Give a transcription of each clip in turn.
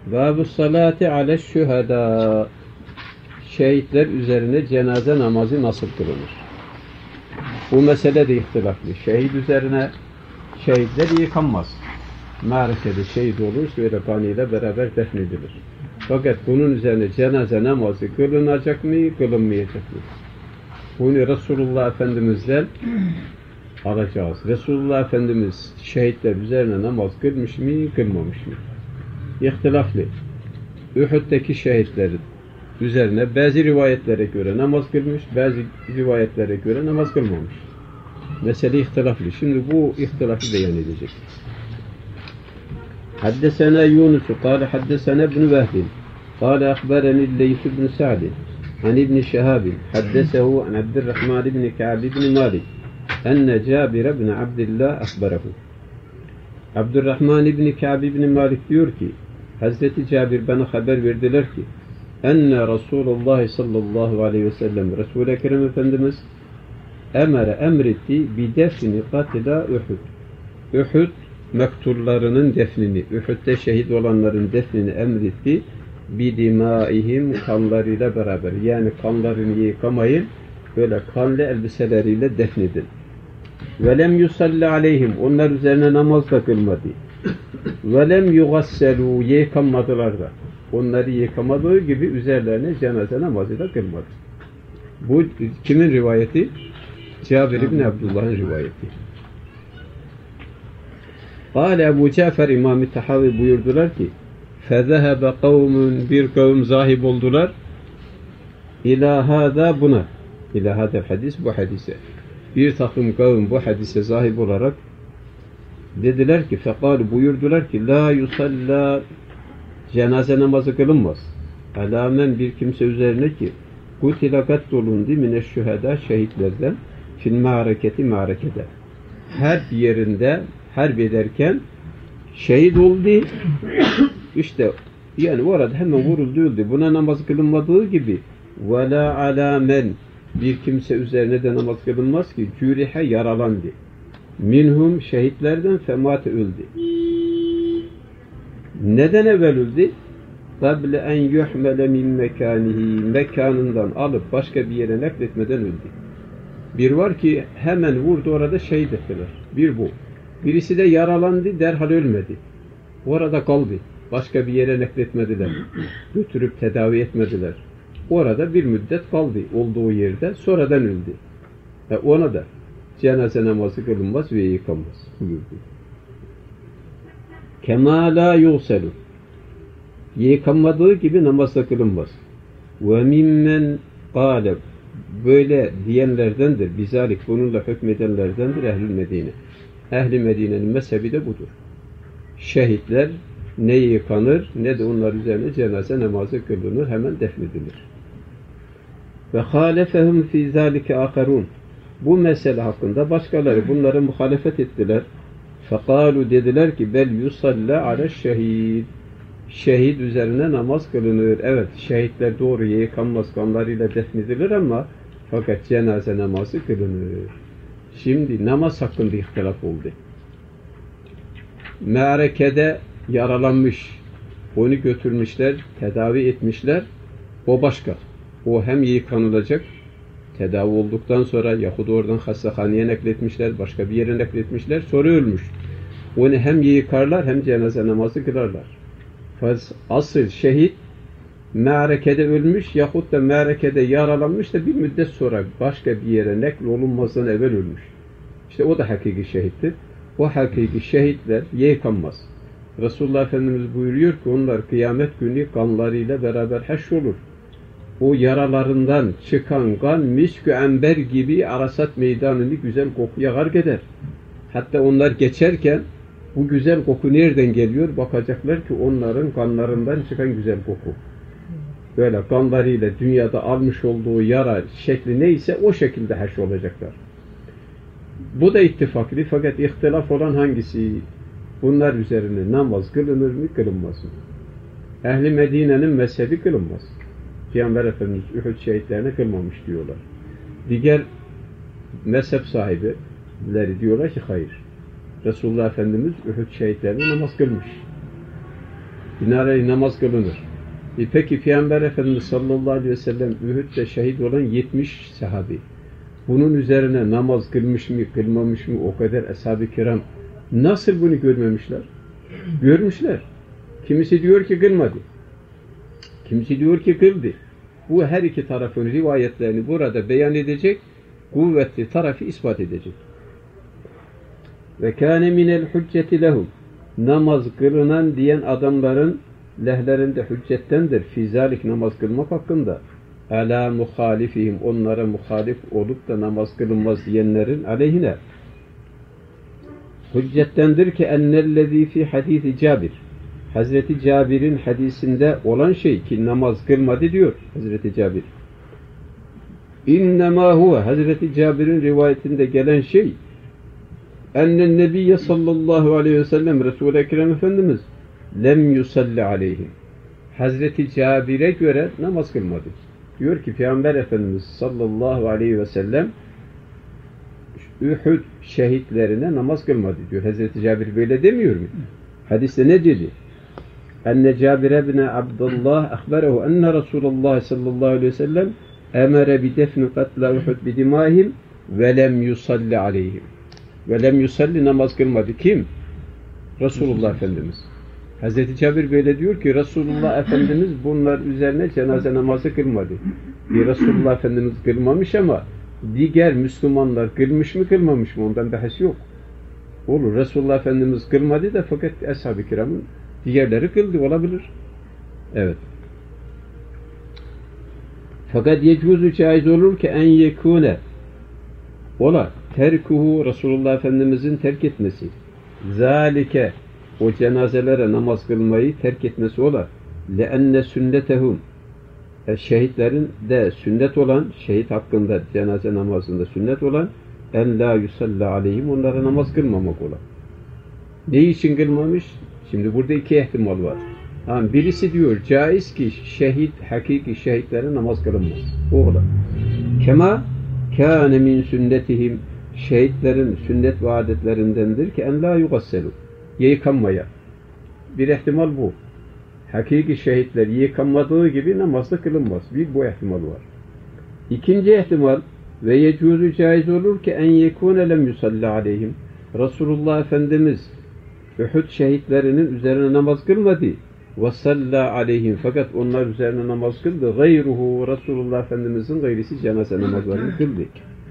Bâbu salâti aleşşühedâ. Şehitler üzerine cenaze namazı nasıl kılınır? Bu mesele de ihtilaflı. Şehit üzerine şehitler yıkanmaz. Ma'rekede şehit olur, böyle kanıyla beraber defnedilir. Fakat bunun üzerine cenaze namazı kılınacak mı, kılınmayacak mı? Bunu Resulullah Efendimiz'den alacağız. Resulullah Efendimiz şehitler üzerine namaz kılmış mı, kılmamış mı? İhtilaflı. Uhud'daki şehitlerin üzerine bazı rivayetlere göre namaz kılmış, bazı rivayetlere göre namaz kılmamış. Mesele ihtilaflı. Şimdi bu ihtilafı beyan edecek. Haddesena Yunus, kâle haddesena ibn Vehbin, kâle akbereni Leys ibn Sa'd, an ibn Şehab, haddesehu an Abdurrahman ibn Ka'b ibn Malik, enne Cabir ibn Abdillah akberehu. Abdurrahman ibn Ka'b ibn Malik diyor ki, Hazreti Cabir bana haber verdiler ki, enne Resulullah sallallahu aleyhi ve sellem, Resul-i Ekrem Efendimiz emretti bidefni katila Uhud. Uhud mektullarının defnini, Uhud'da şehit olanların defnini emretti. Bidimaihim, kanlarıyla beraber. Yani kanlarını yıkamayın, böyle kanlı elbiseleriyle defnedin. Velem yusalli aleyhim, onlar üzerine namaz da kılmadı. Velem yugasselu, yıkanmadılar da. Onları yıkamadığı gibi üzerlerine cenaze namazı da kılmadı. Bu kimin rivayeti? Cabir ibn Abdullah'ın rivayeti. Kâle Ebu Cafer İmam-ı Tahavi buyurdular ki, فَذَهَبَ قَوْمٌ, bir kavim zahib oldular, İlâ hâdâ, buna. İlâ hâdâ hadis, bu hadise. Bir takım kavim bu hadise zahib olarak dediler ki, fekâlu, buyurdular ki, lâ yusallâ, cenaze namazı kılınmaz. Alâmen, bir kimse üzerine ki, kutila katlolundu mineşşühedâ, şehitlerden, fil ma'reketi, ma'rekede. Her yerinde harp ederken şehit oldu. İşte yani orada hemen vuruldu, öldü. Buna namaz kılınmadığı gibi ve la alamen, bir kimse üzerine de namaz kılınmaz ki cürihe, yaralandı. Minhum, şehitlerden, femate, öldü. Neden evvel öldü? Kable en yuhmele min mekanihi, mekanından alıp başka bir yere nakletmeden öldü. Bir var ki hemen vurdu, orada şehit ettiler. Bir bu. Birisi de yaralandı, derhal ölmedi. Orada kaldı. Başka bir yere nakletmediler. Götürüp tedavi etmediler. Orada bir müddet kaldı olduğu yerde, sonradan öldü. Ona da cenaze namazı kılınmaz ve yıkanmaz buyurdu. Kemâ lâ yûselu, yıkanmadığı gibi namazda kılınmaz. Ve mimmen kâle, böyle diyenlerdendir. Bizalik, bununla hükmedenlerdendir Ehl-i Medine. Ehl-i Medine'nin mezhebi de budur. Şehitler ne yıkanır ne de onlar üzerine cenaze namazı kılınır, hemen defnedilir. Ve halefehum fî zâlike âkharûn, bu mesele hakkında başkaları bunlara muhalefet ettiler. Fekâlu, dediler ki bel yusalla aleşşehîd, şehit üzerine namaz kılınır. Evet, şehitler doğru yıkanmaz, kanlarıyla defnedilir ama fakat cenaze namazı kılınır. Şimdi namaz hakkında ihtilaf oldu. Me'arekede yaralanmış, onu götürmüşler, tedavi etmişler. O başka. O hem yıkanılacak, tedavi olduktan sonra yahut oradan hastahaneye nakletmişler, başka bir yere nakletmişler, sonra ölmüş. Onu hem yıkarlar hem cenaze namazı kılarlar. Asıl şehit me'arekede ölmüş yahut da me'arekede yaralanmış da bir müddet sonra başka bir yere nakl olunmazdan evvel ölmüş. İşte o da hakiki şehittir. O hakiki şehitler yıkanmaz. Resulullah Efendimiz buyuruyor ki onlar kıyamet günü kanlarıyla beraber haşrolur. O yaralarından çıkan kan misk-ü ember gibi Arasat meydanını güzel kokuya gark eder. Hatta onlar geçerken bu güzel koku nereden geliyor? Bakacaklar ki onların kanlarından çıkan güzel koku. Böyle kanlarıyla dünyada almış olduğu yara şekli neyse o şekilde haşrolacaklar. Bu da ittifaklı, fakat ihtilaf olan hangisi? Bunlar üzerine namaz kılınır mı, kılınmaz mı? Ehl-i Medine'nin mezhebi kılınmaz. Peygamber Efendimiz Uhud şehitlerine kılmamış diyorlar. Diğer mezhep sahibileri diyorlar ki hayır. Resulullah Efendimiz Uhud şehitlerine namaz kılmış. binaenaleyh namaz kılınır. Peki Peygamber Efendimiz sallallahu aleyhi ve sellem Uhud'da şehit olan 70 sahabi. Bunun üzerine namaz kılmış mı, kılmamış mı o kadar ashab-ı kiram nasıl bunu görmemişler? Görmüşler. Kimisi diyor ki kılmadı. Kimisi diyor ki kıldı. Bu her iki tarafın rivayetlerini burada beyan edecek, kuvvetli tarafı ispat edecek. Ve kâne minel hücceti lehum. Namaz kılınan diyen adamların lehlerinde hüccettendir. Fizalik namaz kılmak hakkında. Ala muhalifihim. Onlara muhalif olup da namaz kılınmaz diyenlerin aleyhine. Hüccettendir ki ennellezî fi hadîsi Cabir. Hazreti Cabir'in hadisinde olan şey ki namaz kılmadı diyor Hazreti Cabir. İnnemâ huve. Hazreti Cabir'in rivayetinde gelen şey ennen nebiyye sallallahu aleyhi ve sellem Resul-i Ekrem Efendimiz lem yusalli aleyhim. Hazreti Cabir'e göre namaz kılmadı. Diyor ki Peygamber Efendimiz sallallahu aleyhi ve sellem Uhud şehitlerine namaz kılmadı diyor. Hazreti Cabir böyle demiyor mu? Hadiste ne dedi? Enne Cabir ibn Abdullah ahberehu enne Resulullah sallallahu aleyhi ve sellem emere bi defni katla Uhud bi dimahim ve lem yusalli aleyhim. Ve lem yusalli namaz kılmadı. Kim? Resulullah Efendimiz. Hazreti Cabir böyle diyor ki Resulullah Efendimiz bunlar üzerine cenaze namazı kılmadı. Resulullah Efendimiz kılmamış ama diğer Müslümanlar kılmış mı kılmamış mı ondan bahis yok. Olur. Resulullah Efendimiz kılmadı da fakat ashab-ı kiramın diğerleri kıldı olabilir. Evet. Fakat yecuzu caiz olur ki en yekune ola terkuhu Resulullah Efendimizin terk etmesi. Zalike o cenazelere namaz kılmayı terk etmesi ola. Leenne sünnetehum şehitlerin de sünnet olan şehit hakkında cenaze namazında sünnet olan en la yusalli aleyhim onlara namaz kılmamak ola. Ne için kılmamış? Şimdi burada iki ihtimal var. Birisi diyor caiz ki şehit, hakiki şehitlere namaz kılınmaz. O ola. Kema kâne min sünnetihim şehitlerin sünnet ve adetlerindendir ki en la yugasselu yıkanmaya. Bir ihtimal bu. Hakiki şehitler yıkanmadığı gibi namazda kılınmaz. Bir bu ihtimal var. İkinci ihtimal ve yecuzu caiz olur ki en yekûne lem yusalli aleyhim. Resulullah Efendimiz Uhud şehitlerinin üzerine namaz kılmadı. Ve salla aleyhim. Fakat onlar üzerine namaz kıldı. Gayruhu Resulullah Efendimizin gayrisi cenaze namazlarını kıldı.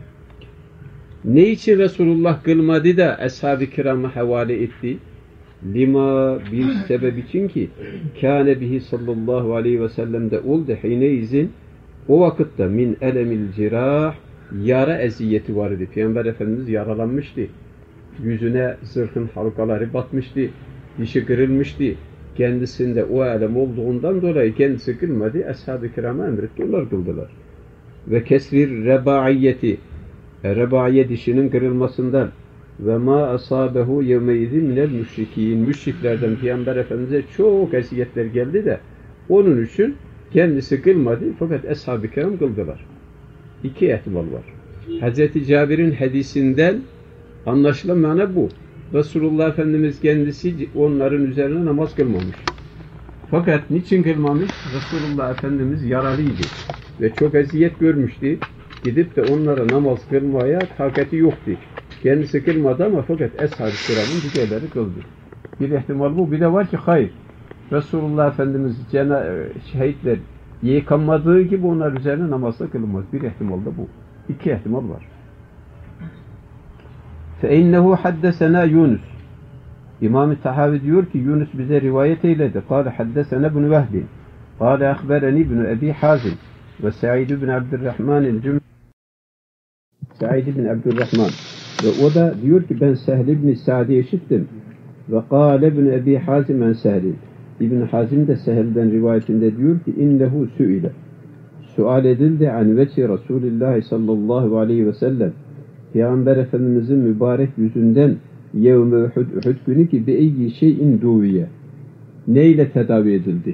Ne için Resulullah kılmadı da ashab-ı kirama havale etti? Lima bir sebep için ki kâne bihi sallallahu aleyhi ve sellem'de oldu hineyizin o vakitte min elemil cirah yara eziyeti var idi. Peygamber Efendimiz yaralanmıştı. Yüzüne zırhın halkaları batmıştı. Dişi kırılmıştı. Kendisinde o elem olduğundan dolayı kendisi kılmadı. Ashab-ı kirama emretti. Onlar kıldılar. Ve kesrir rebaiyeti rebaiye dişinin kırılmasından ve ma asabehu yevmeyizin minel müşrikin müşriklerden Peygamber Efendimiz'e çok eziyetler geldi de onun için kendisi kılmadı fakat ashab-ı kiram kıldılar. İki ihtimal var. Hz. Cabir'in hadisinden anlaşılan mana bu. Resulullah Efendimiz kendisi onların üzerine namaz kılmamış. Fakat niçin kılmamış? Resulullah Efendimiz yaralıydı ve çok eziyet görmüştü. Gidip de onlara namaz kılmaya takati yoktu. Kendisi kılmadı ama fakat ashab-ı kiramın diğerleri kıldı. Bir ihtimal bu. Bir de var ki hayır. Resulullah Efendimiz şehitler yıkanmadığı gibi onlar üzerine namazda kılınmaz. Bir ihtimal da bu. İki ihtimal var. فَاِنَّهُ حَدَّسَنَا Yunus. İmam-ı Tahavi diyor ki Yunus bize rivayet eyledi. قال حَدَّسَنَا بْنُ وَهْبٍ قال أخبرني بن أبي حازم وسعيد بن عبد الرحمن الجمعي Said ibn Abdurrahman ve o da diyor ki ben Sehl ibn Sa'd'i işittim ve kâle ibn Ebi Hazim en Sehl'in İbn Hazim de Sehl'den rivayetinde diyor ki innehu su'ile sual edildi an veci Resulullah sallallahu aleyhi ve sellem Peygamber Efendimizin mübarek yüzünden yevme Uhud günü ki bi eyyi şeyin duviye neyle tedavi edildi?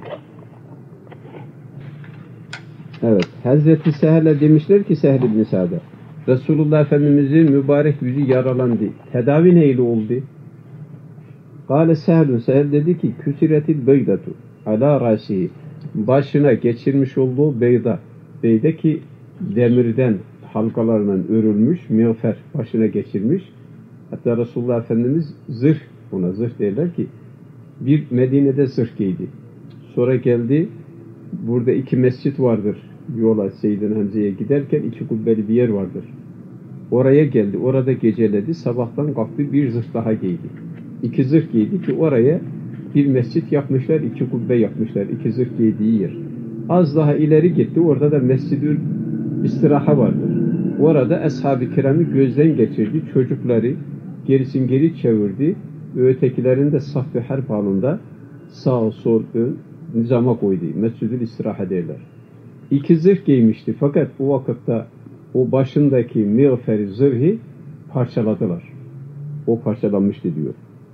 Evet. Hazreti Sehl'e demişler ki Sehl ibn Sa'd'a Resulullah Efendimizin mübarek yüzü yaralandı. Tedavi neyle oldu? Kâle Sehl'ün Sehl dedi ki küsiretil beydatu ala rasi, başına geçirmiş olduğu beyda. Beyde ki demirden halkalarla örülmüş miğfer başına geçirmiş. Hatta Resulullah Efendimiz zırh, ona zırh derler ki, bir Medine'de zırh giydi. Sonra geldi, burada 2 mescit vardır. Yola Seyyidina Hamze'ye giderken 2 kubbeli bir yer vardır. Oraya geldi, orada geceledi, sabahtan kalktı, bir zırh daha giydi. 2 zırh giydi ki oraya bir mescit yapmışlar, 2 kubbe yapmışlar, 2 zırh giydiği yer. Az daha ileri gitti, orada da Mescid-ül İstiraha vardır. Orada Ashab-ı Kiram'ı gözden geçirdi, çocukları gerisin geri çevirdi, ötekilerin de saf-ı harp halinde sağ sol ön nizama koydu. Mescid-ül İstiraha derler. 2 zırh giymişti fakat bu vakitte o başındaki miğferi zırhı parçaladılar. O parçalanmıştı diyor.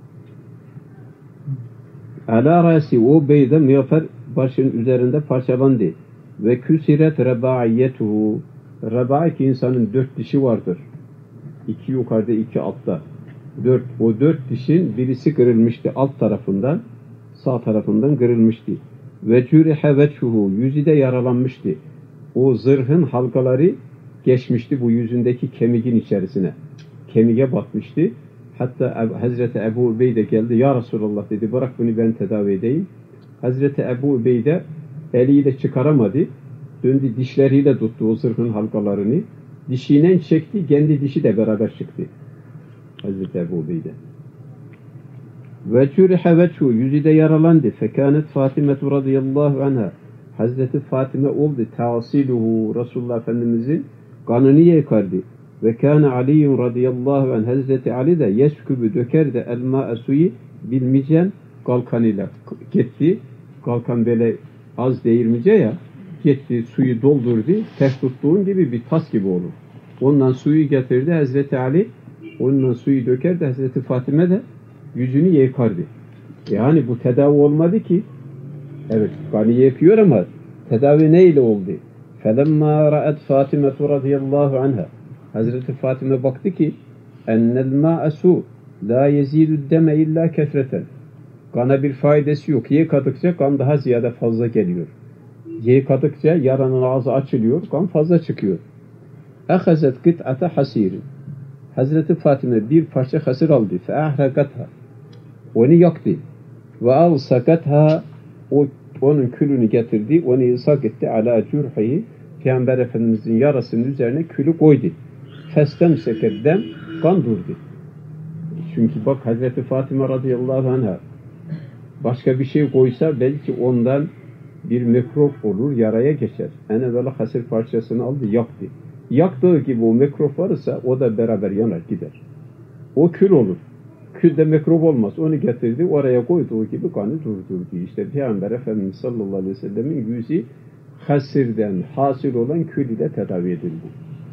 Ala rasi, o beyde miğfer başın üzerinde parçalandı. Ve küsiret rebaiyetuhu, rebai ki insanın 4 dişi vardır. 2 yukarıda 2 altta. 4, o 4 dişin birisi kırılmıştı alt tarafından, sağ tarafından kırılmıştı. Ve cürihe veçhuhu, yüzü de yaralanmıştı. O zırhın halkaları geçmişti bu yüzündeki kemiğin içerisine. Kemiğe batmıştı. Hatta Hazreti Ebu Ubeyde geldi. Ya Resulallah dedi, bırak bunu ben tedavi edeyim. Hazreti Ebu Ubeyde eliyle çıkaramadı. Döndü, dişleriyle tuttu o zırhın halkalarını. Dişiyle çekti, kendi dişi de beraber çıktı. Hazreti Ebu Ubeyde. Ve cürihe veçhu, yüzü de yaralandı. Fekânet Fatimetu radıyallahu anha. Hazreti Fatime oldu. Tasiluhu, Resulullah Efendimizin kanını yıkardı. Ve kâne Aliyyun radıyallahu anh, Hazreti Ali de yeskübü dökerdi elmâ suyu bilmeyeceğin kalkanıyla. Gitti, kalkan böyle az değirmice ya, gitti suyu doldurdu, ters tuttuğun gibi bir tas gibi olur. Ondan suyu getirdi Hazreti Ali, ondan suyu dökerdi, Hazreti Fatime de yüzünü yıkardı. Yani bu tedavi olmadı ki, evet kanı yıkıyor ama tedavi neyle oldu? فَلَمَّا رَأَتْ فَاتِمَةُ رَضِيَ اللّٰهُ عَنْهَا, Hazreti Fatime baktı ki اَنَّ الْمَاءَ سُوء لَا يَزِيدُ الدَّمَ اِلَّا كَثْرَةً, kana bir faydası yok. Yıkadıkça kan daha ziyade fazla geliyor. Yıkadıkça yaranın ağzı açılıyor, kan fazla çıkıyor. اَخَزَتْ قِطْعَةَ حَسِيرٍ, Hazreti Fatime bir parça hasır aldı. فَاَحْرَقَتْهَا, onu yaktı. وَاَلْسَقَتْهَا, onun külünü getirdi, onu ilsak etti. عَلَى جُرْحِهِ, Peygamber Efendimizin yarasının üzerine külü koydu. فَاسْتَمْسَكَ, kan durdu. Çünkü bak Hazreti Fatime radıyallahu anh'a başka bir şey koysa belki ondan bir mikrop olur, yaraya geçer. En evvela hasır parçasını aldı, yaktı. Yaktığı gibi o mikrop varsa o da beraber yanar gider. O kül olur. Külde mikrop olmaz. Onu getirdi, oraya koyduğu gibi kanı durdurdu. İşte Peygamber Efendimiz sallallahu aleyhi ve sellemin yüzü hasırdan hasıl olan kül ile tedavi edildi.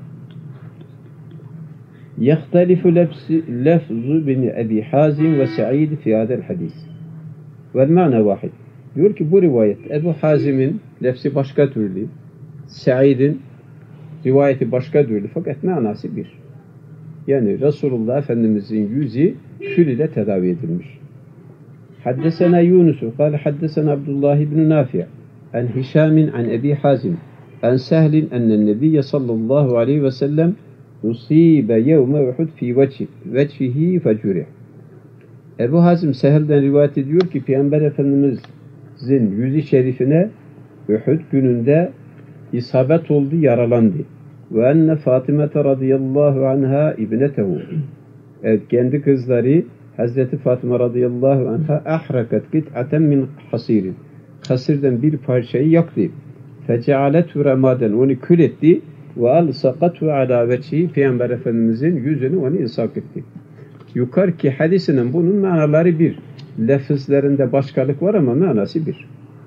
يختلف لفظ بن أبي حازم وسعيد في هذا الحديث والمعنى واحد. Diyor ki bu rivayet Ebu Hazim'in lefzi başka türlü, Sa'id'in rivayeti başka türlü fakat manası bir. Yani Resulullah Efendimizin yüzü kül ile tedavi edilmiş. Haddesena Yunus, قال حدثنا عبد الله بن نافع عن هشام عن أبي حازم عن سهل أن النبي صلى الله عليه وسلم Nusibe yevme Uhud fi vecihi fecurih. Ebu Hazim Sehel'den rivayet ediyor ki Peygamber Efendimiz'in yüzü şerifine Uhud gününde isabet oldu, yaralandı. Ve enne Fatime radıyallahu anha ibnetehu. Evet, kendi kızları Hazreti Fatime radıyallahu anha ahrakat kit'aten min hasirin. Hasirden bir parçayı yaktı. Fecealetu remaden, onu kül etti. Ve alsaqatu ala vecihi, Peygamber Efendimizin yüzünü onu ilsak etti. Yukarıki hadisinin bunun manaları bir. Lafızlarında başkalık var ama manası bir.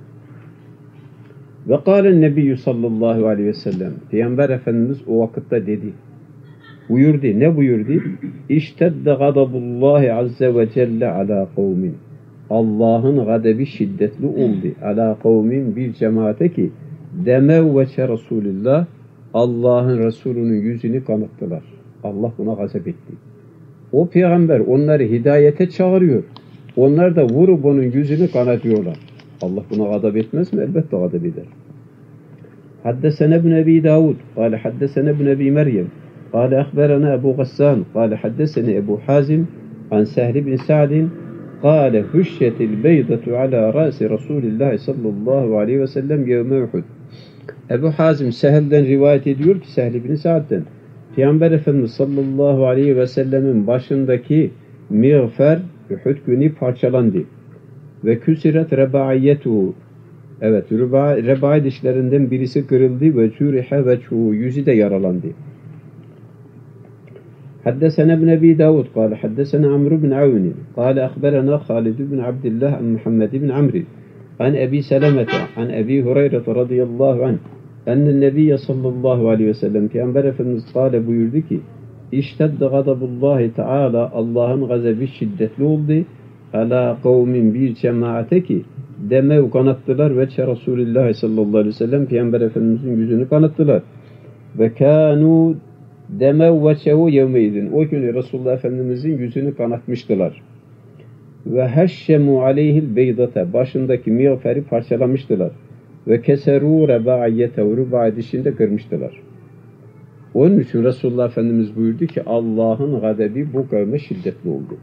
Ve kâlen nebiyyü sallallahu aleyhi ve sellem, Peygamber Efendimiz o vakitte dedi. Buyurdu. Ne buyurdu? İştedde gadabullahi azze ve celle ala kavmin. Allah'ın gadabi şiddetli oldu. Ala kavmin, bir cemaate ki demev veçe Resulillah, Allah'ın Resulü'nün yüzünü kanıttılar. Allah buna gazap etti. O peygamber onları hidayete çağırıyor. Onlar da vurup onun yüzünü kanatıyorlar. Allah buna gadab etmez mi? Elbette gadab eder. Haddesene ibn Ebi Davud. Kale haddesene ibn Ebi Meryem. Kale ahberana Ebu Gassan. Kale haddesene Ebu Hazim. An Sehl bin Sa'din. Kale hüşşetil beydatu ala ra'si Resulillah sallallahu aleyhi ve sellem yevme Uhud. Ebu Hazim Sehl'den rivayet ediyor ki Sehl bin Sa'd'den Peygamber Efendimiz sallallahu aleyhi ve sellemin başındaki miğfer Uhud günü parçalandı. Ve küsiret rebaiyetu. Evet, rebai dişlerinden birisi kırıldı ve cürihe ve yüzü de yaralandı. Haddesene ibn Ebi Davud kâle haddesene Amr bin Avni kâle ahberena Halid bin Abdillah an Muhammed bin Amri an Ebi Selemete an Ebi Hureyre radıyallahu anh enne Nebiye sallallahu aleyhi ve sellem Peygamber Efendimiz kâle buyurdu ki İştedde gadabullahi teâlâ Allah'ın gazebi şiddetli oldu ala kavmin bir cemaate ki demev kanattılar ve Resulullah sallallahu aleyhi ve sellem Peygamber Efendimizin yüzünü kanattılar. Ve kânû demev ve çehu yevmeydin. O gün Resulullah Efendimizin yüzünü kanatmıştılar. Ve heşşemu aleyhil beydate. Başındaki miğferi parçalamıştılar. Ve keserû rebâiyyetehu. Rübâi dişinde kırmıştılar. Onun için Resulullah Efendimiz buyurdu ki Allah'ın gadebi bu kavme şiddetli oldu.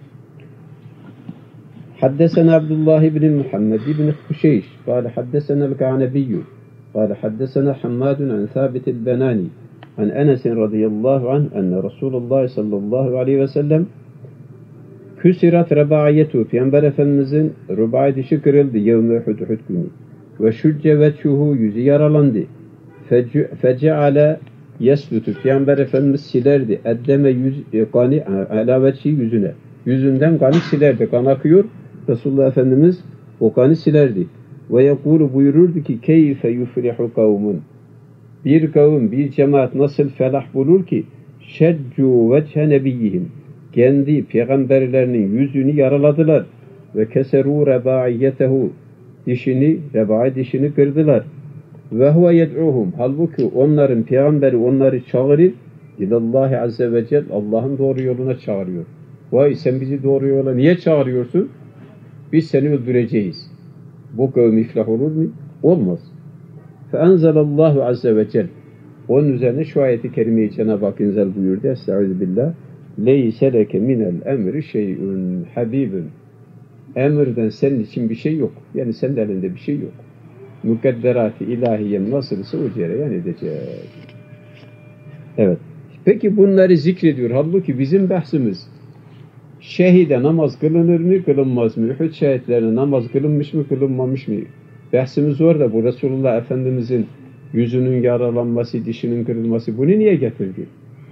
حدثنا عبد الله بن محمد بن خشيش قال حدثنا الكعنبي قال حدثنا حماد عن ثابت البناني عن أنس رضي الله عنه أن رسول الله صلى الله عليه وسلم küsirat rebaiyyetu Peygamber Efendimizin rubai dişi kırıldı yevme Uhud günü ve şücce veçhuhu yüzü yaralandı feceale yeslutu Peygamber Efendimiz silerdi eddeme yüz kani ala veçhi yüzüne yüzünden kanı silerdi kan akıyor Resulullah Efendimiz o kanı silerdi ve yekulu buyururdu ki keyfe yufrihu kavmun bir kavim bir cemaat nasıl felah bulur ki şeccu veçhe nebiyyihim kendi peygamberlerinin yüzünü yaraladılar ve keseru rebaiyyetehu rebai dişini kırdılar ve huve yed'uhum halbuki onların peygamberi onları çağırır ilallahi azze ve celle Allah'ın doğru yoluna çağırıyor. Vay sen bizi doğru yola niye çağırıyorsun? Biz seni öldüreceğiz. Bu kavim iflah olur mu? Olmaz. Feenzelallahu azze ve celle onun üzerine şu ayeti kerimeyi Cenab-ı Hak inzal buyurdu. Estağfirullah. Leyse leke minel emri şey'ün habibün. Emirden senin için bir şey yok. Yani senin elinde bir şey yok. Mukadderat-ı ilahiyem nasılsa o cereyan edecek. Evet. Peki bunları zikrediyor. Halbuki bizim bahsimiz şehide namaz kılınır mı, kılınmaz mı? Uhud şehitlerine namaz kılınmış mı, kılınmamış mı? Bahsimiz orada. Bu Resulullah Efendimizin yüzünün yaralanması, dişinin kırılması. Bunu niye getirdi?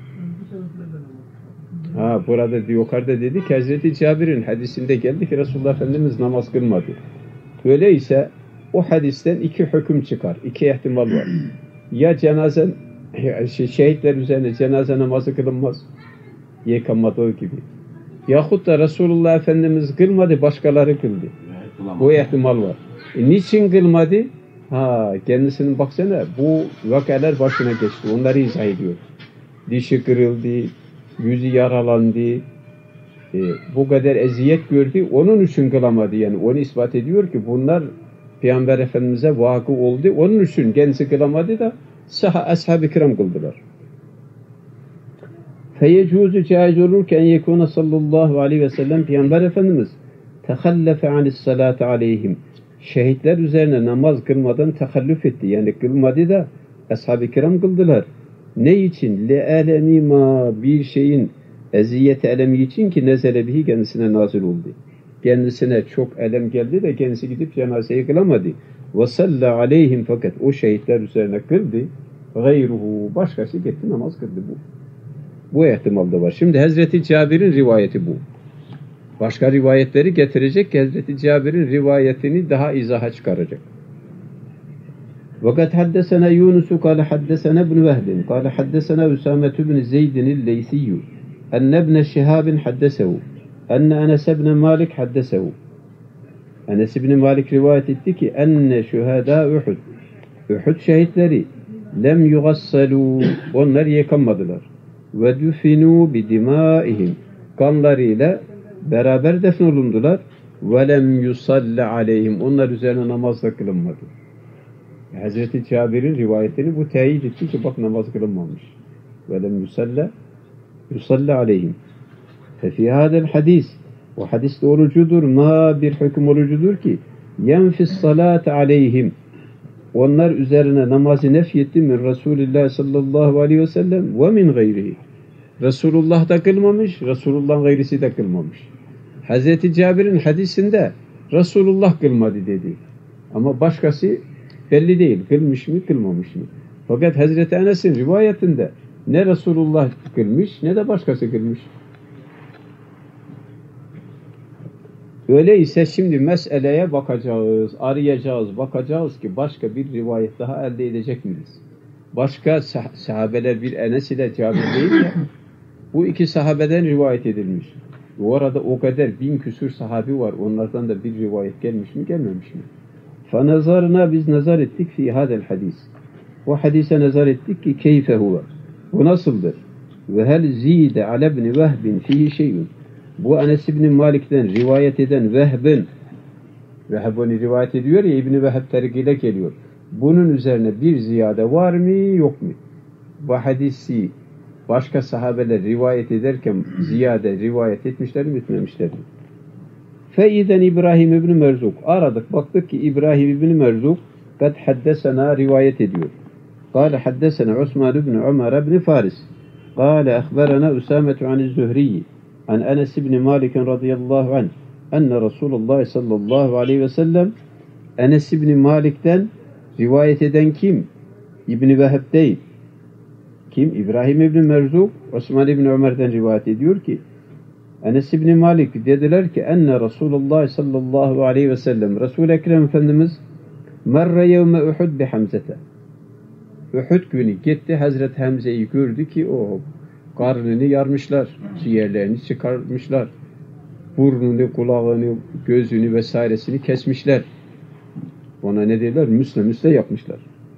Burada yukarıda dedi ki Hazreti Cabir'in hadisinde geldi ki Resulullah Efendimiz namaz kılmadı. Öyleyse o hadisten iki hüküm çıkar. İki ihtimal var. Ya cenazen şehitler üzerine cenaze namazı kılınmaz. Yıkanmadığı gibi. Yahut da Resulullah Efendimiz kılmadı, başkaları kıldı. Bu ihtimal var. Niçin kılmadı? Kendisinin baksana bu vakalar başına geçti. Onları izah ediyor. Dişi kırıldı, yüzü yaralandı, bu kadar eziyet gördü. Onun için kılamadı. Yani onu ispat ediyor ki bunlar Peygamber Efendimiz'e vakı oldu. Onun için kendisi kılamadı da ashab-ı kiram kıldılar. Feyecûzü caiz olur ki en yekûne sallallahu aleyhi ve sellem Peygamber Efendimiz tehallefe anissalâti aleyhim şehitler üzerine namaz kılmadan tehallüf etti. Yani kılmadı da ashab-ı kiram kıldılar. Ne için? Le'elemi ma bir şeyin eziyeti elemi için ki nezele bihi kendisine nazil oldu. Kendisine çok elem geldi de kendisi gidip cenazeyi kılamadı. Ve salla aleyhim fakat o şehitler üzerine kıldı. Gayruhu başkası gitti namaz kıldı bu. Bu ihtimal de var. Şimdi Hazreti Cabir'in rivayeti bu. Başka rivayetleri getirecek ki Hazreti Cabir'in rivayetini daha izaha çıkaracak. وقد حدثنا يونس قال حدثنا ابن وهب قال حدثنا أسامة بن زيد الليثي أن ابن شهاب حدثه أن أنس بن مالك حدثه Enes ibn Malik rivayet etti ki enne şühedâ Uhud Uhud şehitleri lem yugassalû onlar yıkanmadılar ve düfinû bidimâihim kanlarıyla beraber defnolundular وَلَمْ يُصَلَّ عَلَيْهِمْ Onlar üzerine namaz da kılınmadı. Hazreti Cabir'in rivayetini bu teyit etti ki bak namaz kılınmamış. وَلَمْ يُصَلَّ عَلَيْهِمْ فَفِي هَذَا الْحَدِيثِ O hadiste orucudur. Bir hüküm orucudur ki يَنْفِ الصَّلَاةَ عَلَيْهِمْ Onlar üzerine namazı nefyetti min Resulullah sallallahu aleyhi ve sellem ve min gayrihi. Resulullah da kılmamış, Resulullah'ın gayrisi de kılmamış. Hazreti Cabir'in hadisinde Resulullah kılmadı dedi. Ama başkası belli değil. Kılmış mı, kılmamış mı? Fakat Hazreti Enes'in rivayetinde ne Resulullah kılmış ne de başkası kılmış. Öyleyse şimdi meseleye bakacağız, arayacağız, bakacağız ki başka bir rivayet daha elde edecek miyiz? Başka sahabeler bir Enes ile Cabir değil ya, bu iki sahabeden rivayet edilmiş. Bu arada o kadar 1000 küsur sahabi var, onlardan da bir rivayet gelmiş mi, gelmemiş mi? فَنَظَرْنَا Biz nazar ettik fi hadel hadis. O hadise nazar ettik ki keyfe huve. Bu nasıldır? Ve hel zide ale ibn Vehbin fihi şeyun. Bu Enes İbni Malik'ten rivayet eden Vehb'in, Vehb onu rivayet ediyor ya, İbni Vehb terkiyle geliyor. Bunun üzerine bir ziyade var mı yok mu? Bu hadisi başka sahabeler rivayet ederken ziyade rivayet etmişler mi etmemişler mi? Feiden İbrahim İbni Merzuk. Aradık baktık ki İbrahim İbni Merzuk kad haddesena rivayet ediyor. Kale haddesena Osman İbni Ömer İbni Faris. Kale ahberena Üsametu anil Zühriyi. An Enes ibn Malik radıyallahu anh enne Resulullah sallallahu aleyhi ve sellem Enes ibn Malik'ten rivayet eden kim? İbn-i Vehb değil. Kim? İbrahim ibn Merzuk Osman ibn Ömer'den rivayet ediyor ki Enes ibn Malik dediler ki enne Resulullah sallallahu aleyhi ve sellem Resul-i Ekrem Efendimiz merre yevme Uhud bi Hamzete Uhud günü gitti Hazreti Hamze'yi gördü ki o karnını yarmışlar, ciğerlerini çıkarmışlar, burnunu, kulağını, gözünü vesairesini kesmişler. Ona ne derler? Müsle yapmışlar.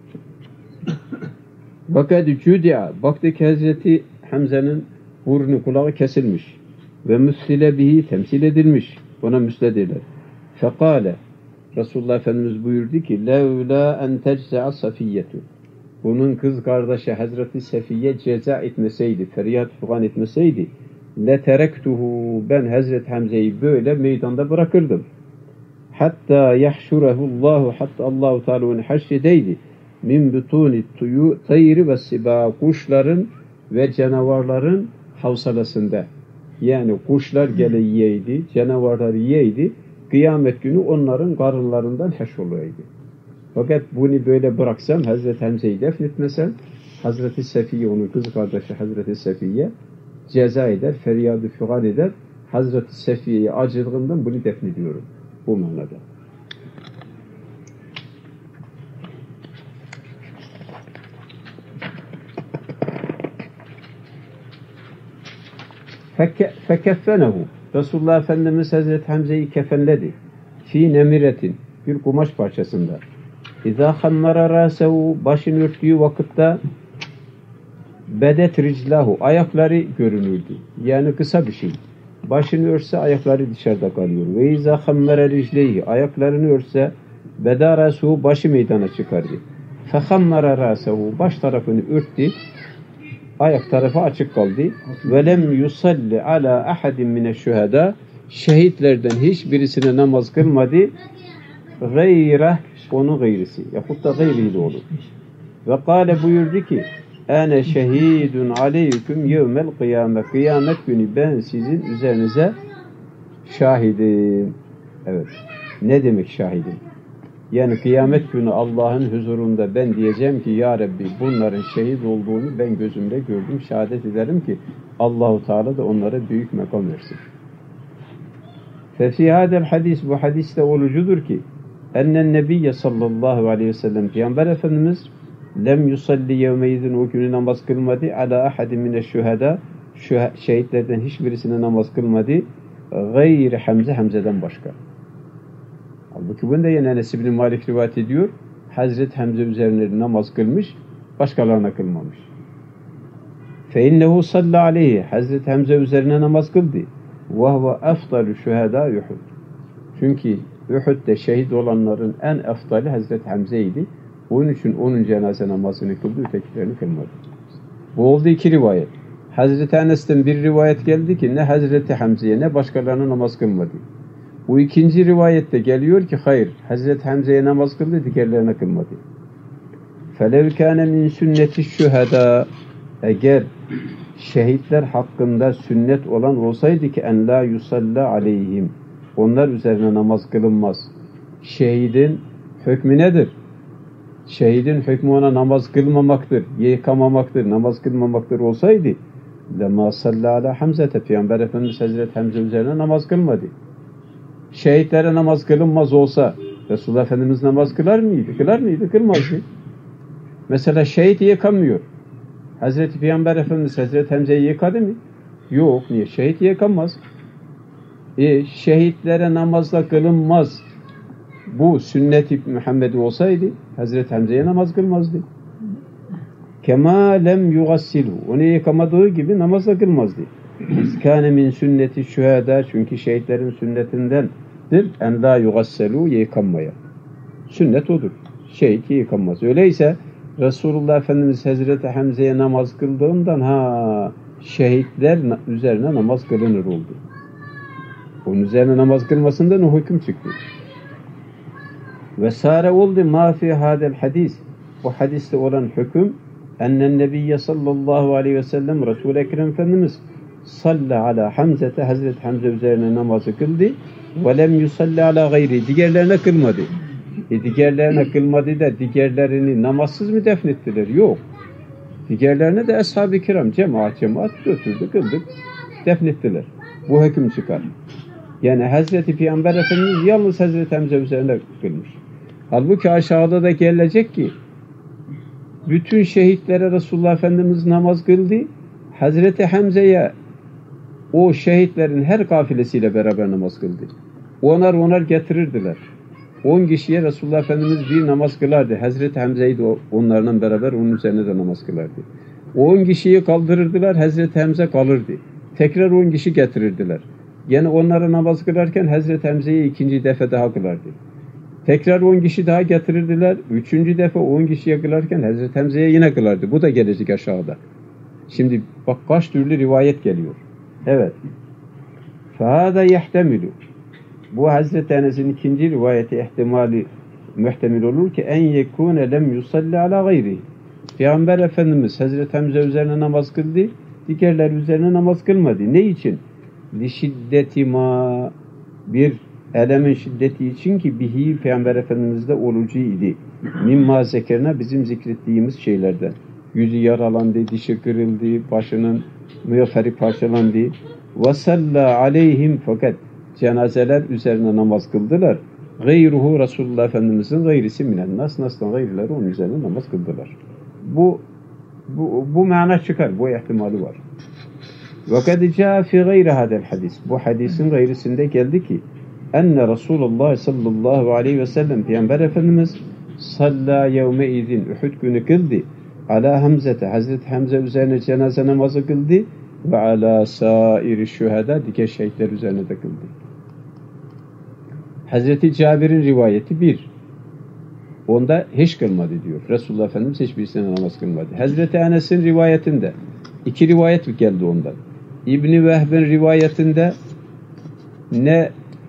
Fakat cüdya, baktı ki Hazreti Hamza'nın burnu, kulağı kesilmiş ve müsile bihi temsil edilmiş. Ona müsle derler. Fekale, Resulullah Efendimiz buyurdu ki levla en tecza'a safiyyetu bunun kız kardeşi Hazreti Sefiye ceza etmeseydi, feryat figan etmeseydi, leterektuhu ben Hazreti Hamze'yi böyle meydanda bırakırdım. Hatta yahşurehullahu hatta Allahu Teala onu haşredeydi. Min butuni tayri ve siba kuşların ve canavarların havsalasında. Yani kuşlar gele yiyeydi, canavarlar yiyeydi. Kıyamet günü onların karınlarından haşolaydı. Fakat bunu böyle bıraksam, Hazreti Hamze'yi defnetmesem, Hazreti Sefiye, onun kız kardeşi Hazreti Sefiye ceza eder, feryadı figan eder. Hazreti Sefiye'yi acıdığımdan bunu defnediyorum. Bu manada. Fekeffenehu. Resulullah Efendimiz Hazreti Hamze'yi kefenledi. Fi nemiretin. Bir kumaş parçasında. İzâ hammara râsehu başını örttüğü vakitte bedet riclahu ayakları görünürdü. Yani kısa bir şey. Başını örtse ayakları dışarıda kalıyor. Ve izâ hammara ricleyhi ayaklarını örtse beda râsuhu başı meydana çıkardı. Fehammara râsehu baş tarafını örttü. Ayak tarafı açık kaldı. Ve lem yusalli ala ahadin mineşşühedâ şehitlerden hiçbirisine namaz kılmadı. Gayre onun gayrisi. Yahut da gayri de olur. Ve kâle buyurdu ki ene şehidun aleyküm yevmel kıyame. Kıyamet günü ben sizin üzerinize şahidim. Evet. Ne demek şahidim? Yani kıyamet günü Allah'ın huzurunda ben diyeceğim ki ya Rabbi bunların şehit olduğunu ben gözümle gördüm. Şehadet ederim ki Allahu Teala da onlara büyük makam versin. Fefî hâdel hadis bu hadiste olucudur ki ennen nebiyye sallallahu aleyhi ve sellem Peygamber Efendimiz lem yusalli yevmeydin o günü namaz kılmadı ala ahadin mineşşühedâ şehitlerden hiçbirisine namaz kılmadı gayri Hamze'den başka. Halbuki bunu da yine Enes İbni Malik rivayet ediyor. Hazreti Hamze üzerine namaz kılmış, başkalarına kılmamış. فَاِنَّهُ صَلَّ عَلَيْهِ Hazreti Hamze üzerine namaz kıldı. وَهُوَ اَفْضَلُ شُهَدَا يُحُدْ Çünkü Uhud'da şehit olanların en eftali Hazreti Hamze'ydi. Onun için onun cenaze namazını kıldı, ötekilerini kılmadı. Bu oldu iki rivayet. Hazreti Enes'ten bir rivayet geldi ki ne Hazreti Hamze'ye ne başkalarına namaz kılmadı. Bu ikinci rivayette geliyor ki hayır, Hazreti Hamze'ye namaz kıldı, diğerlerine kılmadı. فَلَوْ كَانَ مِنْ سُنَّةِ الشُّهَدَى Eğer şehitler hakkında sünnet olan olsaydı ki en la yusalla aleyhim, onlar üzerine namaz kılınmaz. Şehidin hükmü nedir? Şehidin hükmü ona namaz kılmamaktır, yıkamamaktır, namaz kılmamaktır olsaydı lema salla ala Hamzete, Peygamber Efendimiz Hazreti Hamze üzerine namaz kılmadı. Şehitlere namaz kılınmaz olsa Resulullah Efendimiz namaz kılar mıydı? Kılar mıydı? Kılmazdı. Mesela şehit yıkamıyor. Hazreti Peygamber Efendimiz Hazreti Hamze'yi yıkadı mı? Yok. Niye? Şehit yıkanmaz. Şehitlere namazla kılınmaz. Bu sünnet-i Muhammed'i olsaydı Hazreti Hamze'ye namaz kılmazdı. Kema lem yugassilu. Onu yıkamadığı gibi namazla kılmazdı. İskâne min sünneti şühedâ. Çünkü şehitlerin sünnetindendir. En la yugasselu, yıkanmaya. Sünnet odur. Şehit yıkanmaz. Öyleyse Resulullah Efendimiz Hazreti Hamze'ye namaz kıldığından şehitler üzerine namaz kılınır oldu. Onun üzerine namaz kılmasından o hüküm çıktı. Ve sâre oldu mâ fî hâdel hadis. Bu hadiste olan hüküm ennen nebiyye sallallahu aleyhi ve sellem Resul-i Ekrem Efendimiz salla ala Hamzete, Hazreti Hamze üzerine namazı kıldı ve lem yusalli ala gayri, diğerlerine kılmadı. Diğerlerine kılmadı da diğerlerini namazsız mı defnettiler? Yok. Diğerlerine de ashab-ı kiram cemaat götürdü, kıldık, defnettiler. Bu hüküm çıkar. Yani Hazreti Peygamber Efendimiz yalnız Hazreti Hamze üzerine kılmış. Halbuki aşağıda da gelecek ki bütün şehitlere Resulullah Efendimiz namaz kıldı. Hazreti Hamze'ye o şehitlerin her kafilesiyle beraber namaz kıldı. Onlar getirirdiler. 10 kişiye Resulullah Efendimiz bir namaz kılardı. Hazreti Hamze'yi de onlarla beraber onun üzerine de namaz kılardı. 10 kişiyi kaldırırdılar, Hazreti Hamze kalırdı. Tekrar 10 kişi getirirdiler. Yani onlara namaz kılarken Hazreti Hamze'yi ikinci defa daha kılardı. Tekrar 10 kişi daha getirirdiler. 3. defa 10 kişiye kılarken Hazreti Hamze'ye yine kılardı. Bu da gelecek aşağıda. Şimdi bak kaç türlü rivayet geliyor. Evet. فَهَذَا يَحْتَمِلُ Bu Hazreti Enes'in ikinci rivayeti ihtimali muhtemel olur ki en yekûne lem yusalli ala gayri. Peygamber Efendimiz Hazreti Hamze üzerine namaz kıldı, diğerler üzerine namaz kılmadı. Ne için? Li şiddeti ma, bir elemin şiddeti için ki bihi Peygamber Efendimiz'de olucu idi. Mimma zekerine, bizim zikrettiğimiz şeylerden. Yüzü yaralandı, dişi kırıldı, başının müyaferi parçalandı. Ve salla aleyhim, fakat cenazeler üzerine namaz kıldılar. Gayruhu, Resulullah Efendimiz'in gayrisi minen nas, nas'tan gayrileri onun üzerine namaz kıldılar. Bu mana çıkar, bu ihtimali var. Ve kad caa fi gayri hadel hadis. Bu hadisin gayrisinde geldi ki enne Resulullah sallallahu aleyhi ve sellem Peygamber Efendimiz salla yevme izin, Uhud günü kıldı. Ala Hamzete, Hazreti Hamze üzerine cenaze namazı kıldı ve ala sairi şüheda, diğer şehitler üzerine de kıldı. Hazreti Cabir'in rivayeti 1. Onda hiç kılmadı diyor. Resulullah Efendimiz hiçbirisine namaz kılmadı. Hazreti Enes'in rivayetinde 2 rivayet geldi ondan. İbn-i Vehb'in rivayetinde ne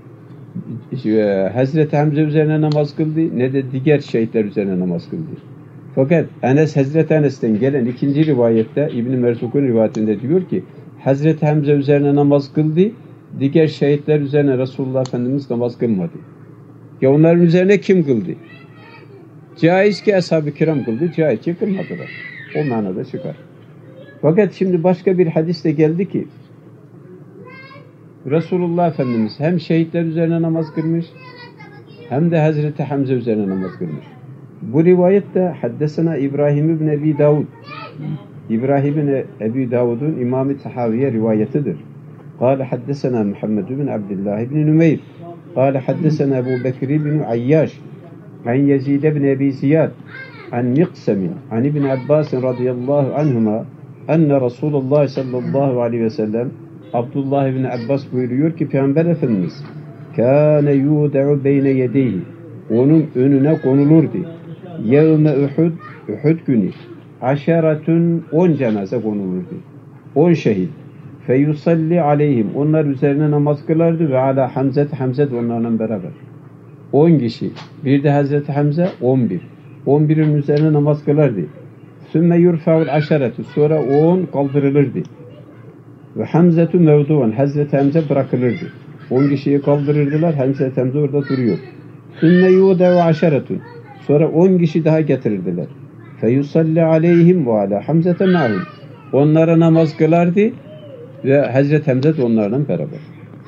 Hazreti Hamze üzerine namaz kıldı ne de diğer şehitler üzerine namaz kıldı. Fakat Hazreti Enes'ten gelen ikinci rivayette İbn-i Merzuk'un rivayetinde diyor ki Hazreti Hamze üzerine namaz kıldı, diğer şehitler üzerine Resulullah Efendimiz namaz kılmadı. Ya onların üzerine kim kıldı? Caiz ki ashab-ı kiram kıldı, caiz ki kılmadılar. O manada çıkar. Fakat şimdi başka bir hadis de geldi ki Resulullah Efendimiz hem şehitler üzerine namaz kılmış hem de Hazreti Hamze üzerine namaz kılmış. Bu rivayette haddesena İbrahim ibn Ebi Davud. İbrahim ibn Ebi Davud'un İmam-ı Tahaviye rivayetidir. قال حدثنا محمد بن عبد الله بن نمير قال حدثنا أبو بكر بن عياش عن يزيد بن أبي زياد عن مقسم عن ابن عباس رضي الله عنهما أن رسول الله صلى الله عليه وسلم Abdullah ibn Abbas buyuruyor ki Peygamber Efendimiz kâne yûde'u beyne yedeyhi. Onun önüne konulurdu. Yevme Uhud günü. Aşeratun 10 cenaze konulurdu. 10 şehit. Feyusalli aleyhim. Onlar üzerine namaz kılardı ve ala Hamze onlarla beraber. 10 kişi. Bir de Hazreti Hamze 11. 11'in üzerine namaz kılardı. Sümme yurfa'ul aşeretu. Sonra 10 kaldırılırdı. Ve Hamzetu mevduan. Hazreti Hamze bırakılırdı. 10 kişiyi kaldırırdılar. Hazreti Hamze orada duruyor. Sümme yude'u aşeretun. Sonra 10 kişi daha getirirdiler. Feyusalli aleyhim ve ala Hamzete ma'hum. Onlara namaz kılardı ve Hazreti Hamze de onlarla beraber.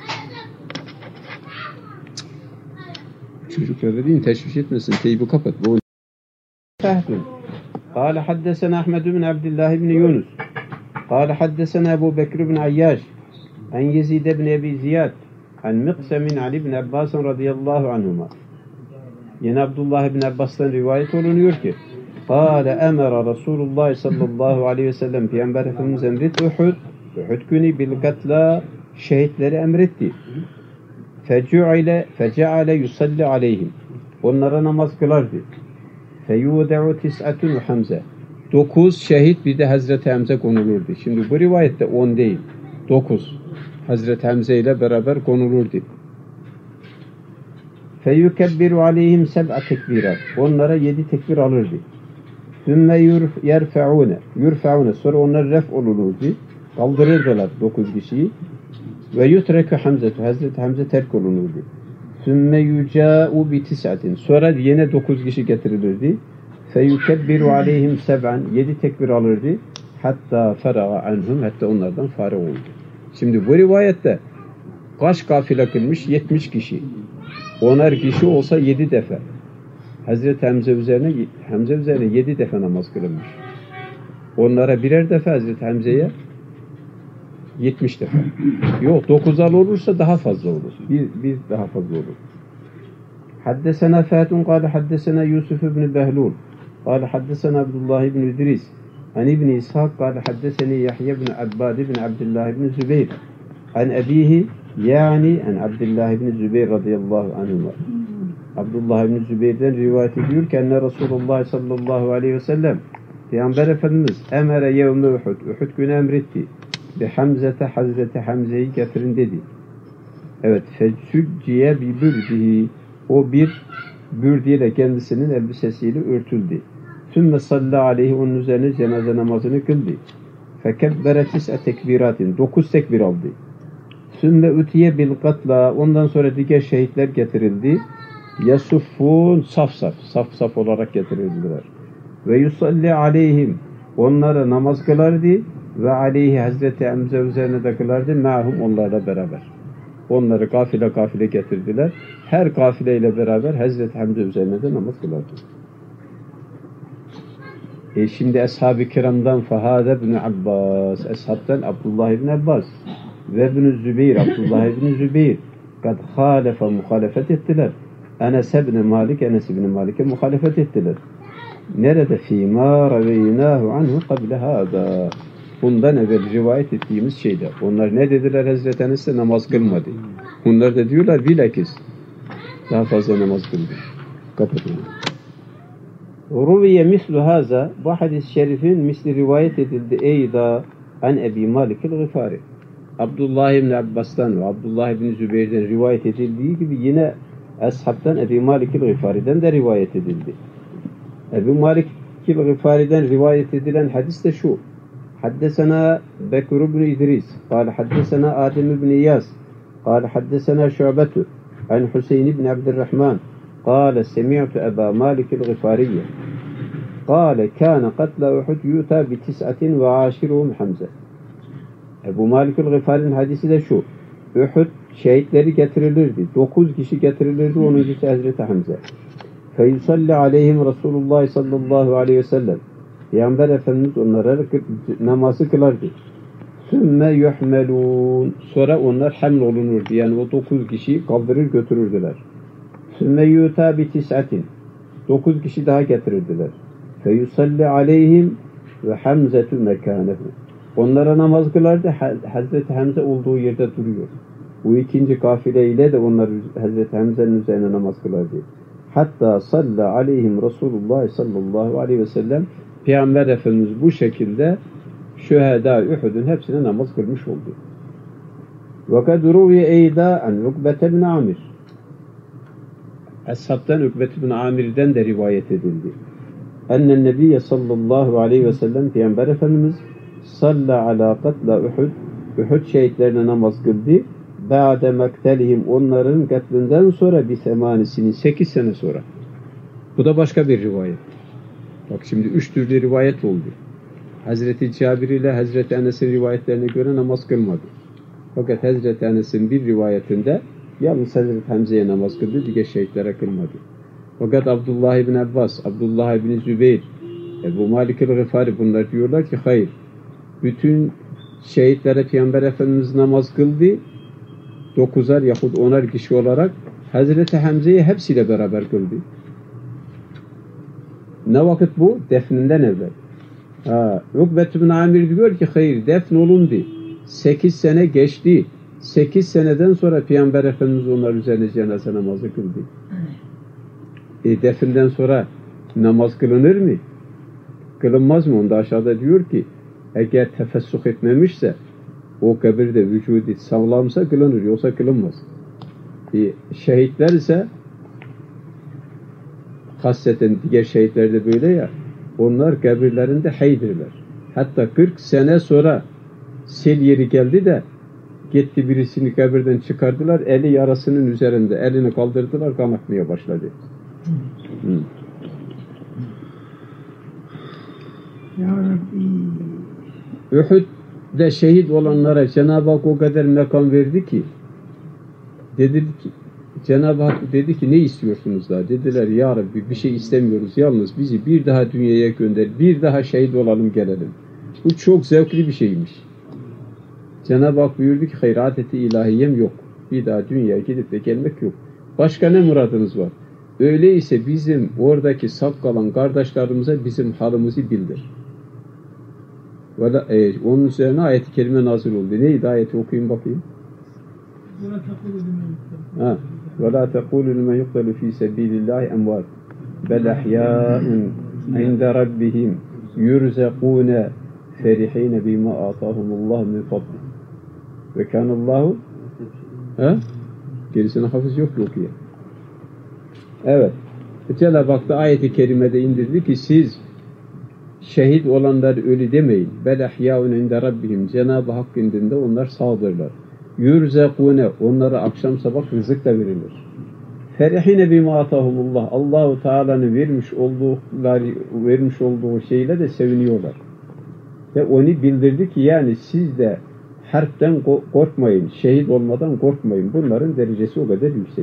Çocuklar dediğin teşviş etmesin. Teybi kapat. Fehdun. Kâle haddesena Ahmed bin Abdullah bin Yunus. Kâle haddesena Ebu Bekir bin Ayyaş. En Yezid bin Ebi Ziyad. En Miqsemin Ali bin Abbas radıyallahu anhuma. Yine Abdullah bin Abbas'tan rivayet olunuyor ki Kâle emera Resulullah sallallahu aleyhi ve sellem Peygamber Efendimiz emretti Uhud günü bil katla şehitleri emretti. Feceale yusalli aleyhim. Onlara namaz kılardı. Feyude'u tis'atun Hamze. 9 şehit bir de Hazreti Hamze konulurdu. Şimdi bu rivayette 10 değil. 9. Hazreti Hamze ile beraber konulurdu. Feyukebbiru aleyhim seb'a tekbirat. Onlara 7 tekbir alırdı. Sümme yurfa'une. Sonra onlar ref olurdu. Kaldırırdılar 9 kişiyi. Ve yutreku Hamzetu. Hazreti Hamze terk olunurdu. Sümme yuca'u bi tis'atin. Sonra yine 9 kişi getirilirdi. Feyukebbiru aleyhim seb'an. 7 tekbir alırdı. Hatta feraga anhum. Hatta onlardan fare oldu. Şimdi bu rivayette kaç kafile kılmış? 70 kişi. 10'ar kişi olsa 7 defa. Hazreti Hamze üzerine 7 defa namaz kılınmış. Onlara birer defa, Hazreti Hamze'ye 70 defa. Yok, 9'ar olursa daha fazla olur. Bir daha fazla olur. Haddesena Fatun kâle haddesena Yusuf ibn Behlul kâle haddesena Abdullah ibn İdris an ibn İshak kâle haddeseni Yahya ibn Abbad ibn Abdullah ibn Zübeyir an ebihi yani an Abdullah ibn Zübeyir radıyallahu anhuma. Abdullah ibn Zübeyir'den rivayet ediyor ki enne Resulullah sallallahu aleyhi ve sellem Peygamber Efendimiz emere yevme Uhud günü emretti. Bi Hamzete Hazreti Hamze'yi getirin dedi. Evet, fecsücciye bi bürdihi. O bir bürdiyle kendisinin elbisesiyle örtüldü. Sümme sallallahu aleyhi, onun üzerine cenaze namazını kıldı. Fekebbere tis'e tekbiratin. 9 tekbir aldı. Sümme utiye bil katla. Ondan sonra diğer şehitler getirildi. Yasuffun saf olarak getirildiler. Ve yusalli aleyhim. Onlara namaz kılardı. Ve aleyhi Hazreti Hamze üzerine de kılardı. Ma'hum, onlarla beraber. Onları kafile getirdiler. Her kafileyle beraber Hazreti Hamze üzerine de namaz kılardı. Şimdi Ashab-ı Kiram'dan Fahade ibn Abbas, Eshab'dan Abdullah ibn Abbas ve ibn Zübeyir, Abdullah ibn Zübeyir kad halefe, muhalefet ettiler. Enes ibn Malik'e muhalefet ettiler. Nerede? Fîmâ reveynâhu anhu kable hâdâ. Bundan evvel rivayet ettiğimiz şeyde. Onlar ne dediler Hazreti Enes'e? Namaz kılmadı. Bunlar da diyorlar bilakis daha fazla namaz kıldı. Kapatın. Ruviye mislu haza, bu hadis-i şerifin misli rivayet edildi. Eyda an Ebi Malik el-Gıfari. Abdullah ibn Abbas'tan ve Abdullah ibn Zübeyir'den rivayet edildiği gibi yine Eshab'tan Ebi Malik el-Gıfari'den de rivayet edildi. Ebu Malik el-Gıfari'den rivayet edilen hadis de şu. Haddesena Bekir ibn İdris, kâle haddesena Adem ibn İyas, kâle haddesena Şu'betu, an Hüseyin ibn Abdurrahman, kâle semi'tu Eba Malik el-Gıfariye, kâle kâne katla Uhud yuta bi tis'atin ve aşiruhum Hamze. Ebu Malik el-Gıfari'nin hadisi de şu. Uhud şehitleri getirilirdi. 9 kişi getirilirdi. 10. Hazreti Hamze. Feyusalli aleyhim Resulullah sallallahu aleyhi ve sellem. Peygamber Efendimiz onlara namazı kılardı. Sümme yuhmelun. Sonra onlar haml olunurdu. Yani o 9 kişiyi kaldırır götürürdüler. Sümme yuta bi tis'atin. 9 kişi daha getirirdiler. Feyusalli aleyhim ve Hamzetu mekânehu. Onlara namaz kılardı. Hazreti Hamze olduğu yerde duruyor. Bu ikinci kafileyle de onlar Hazreti Hamza'nın üzerine namaz kılardı. Hatta salla aleyhim Resulullah sallallahu aleyhi ve sellem, Peygamber Efendimiz bu şekilde şühedâ Uhud'un hepsine namaz kılmış oldu. Ve kad ruviye eyda an Ukbete bin Amir. Ashabtan Ukbete bin Amir'den de rivayet edildi. Ennen Nebiye sallallahu aleyhi ve sellem, Peygamber Efendimiz salla ala katla Uhud, Uhud şehitlerine namaz kıldı. Ba'de maktelihim, onların katlinden sonra bir semanisinin 8 sene sonra. Bu da başka bir rivayet. Bak şimdi 3 türlü rivayet oldu. Hazreti Cabir ile Hazreti Enes'in rivayetlerine göre namaz kılmadı. Fakat Hazreti Enes'in bir rivayetinde yalnız Hazreti Hamza'ya namaz kıldı, diğer şehitlere kılmadı. Fakat Abdullah ibn Abbas, Abdullah ibn Zübeyir, Ebu Malik el-Gıfari bunlar diyorlar ki hayır. Bütün şehitlere Peygamber Efendimiz namaz kıldı. 9'ar yahut 10'ar kişi olarak Hazreti Hamza'yı hepsiyle beraber kıldı. Ne vakit bu? Defninden evvel. Ukbet bin Amir diyor ki hayır, defn olundu. 8 sene geçti. 8 seneden sonra Peygamber Efendimiz onlar üzerine cenaze namazı kıldı. Definden sonra namaz kılınır mı? Kılınmaz mı? Onda aşağıda diyor ki eğer tefessuk etmemişse, o kabirde vücudu sağlamsa kılınır, yoksa kılınmaz. Şehitler ise hasreten diğer şehitler de böyle ya, onlar kabirlerinde haydirler. Hatta 40 sene sonra sel yeri geldi de gitti birisini kabirden çıkardılar, eli yarasının üzerinde, elini kaldırdılar, kan akmaya başladı. Ya Rabbi. Uhud'da şehit olanlara Cenab-ı Hak o kadar makam verdi ki, dedi ki, Cenab-ı Hak dedi ki ne istiyorsunuz daha? Dediler ya Rabbi bir şey istemiyoruz, yalnız bizi bir daha dünyaya gönder, bir daha şehit olalım gelelim. Bu çok zevkli bir şeymiş. Cenab-ı Hak buyurdu ki hayır, adeti ilahiyem yok. Bir daha dünyaya gidip de gelmek yok. Başka ne muradınız var? Öyleyse bizim oradaki saf kalan kardeşlerimize bizim halimizi bildir. Onun üzerine ayet-i kerime nazil oldu. Neydi ayeti, okuyun bakayım. وَلَا تَقُولُ لِمَنْ يُقْتَلُ ف۪ي سَب۪يلِ اللّٰهِ اَمْوَاتٍ بَلْ اَحْيَاءٌ عِنْدَ رَبِّهِمْ يُرْزَقُونَ فَرِح۪ينَ بِمَا آتَاهُمُ اللّٰهُ مِنْ فَضْلِهِ وَكَانَ اللّٰهُ gerisine hafız yok ya. Evet. Cenab-ı Hak da ayet-i kerimede indirdi ki siz şehit olanlar ölü demeyin. Bel ahyâun inde rabbihim. Cenab-ı Hak indinde onlar sağdırlar. Yurzekûne. Onlara akşam sabah rızık da verilir. Ferihine bima atahumullah. Allahu Teala'nın vermiş olduğu şeyle de seviniyorlar. Ve onu bildirdi ki yani siz de harpten korkmayın. Şehit olmadan korkmayın. Bunların derecesi o kadar yüksek.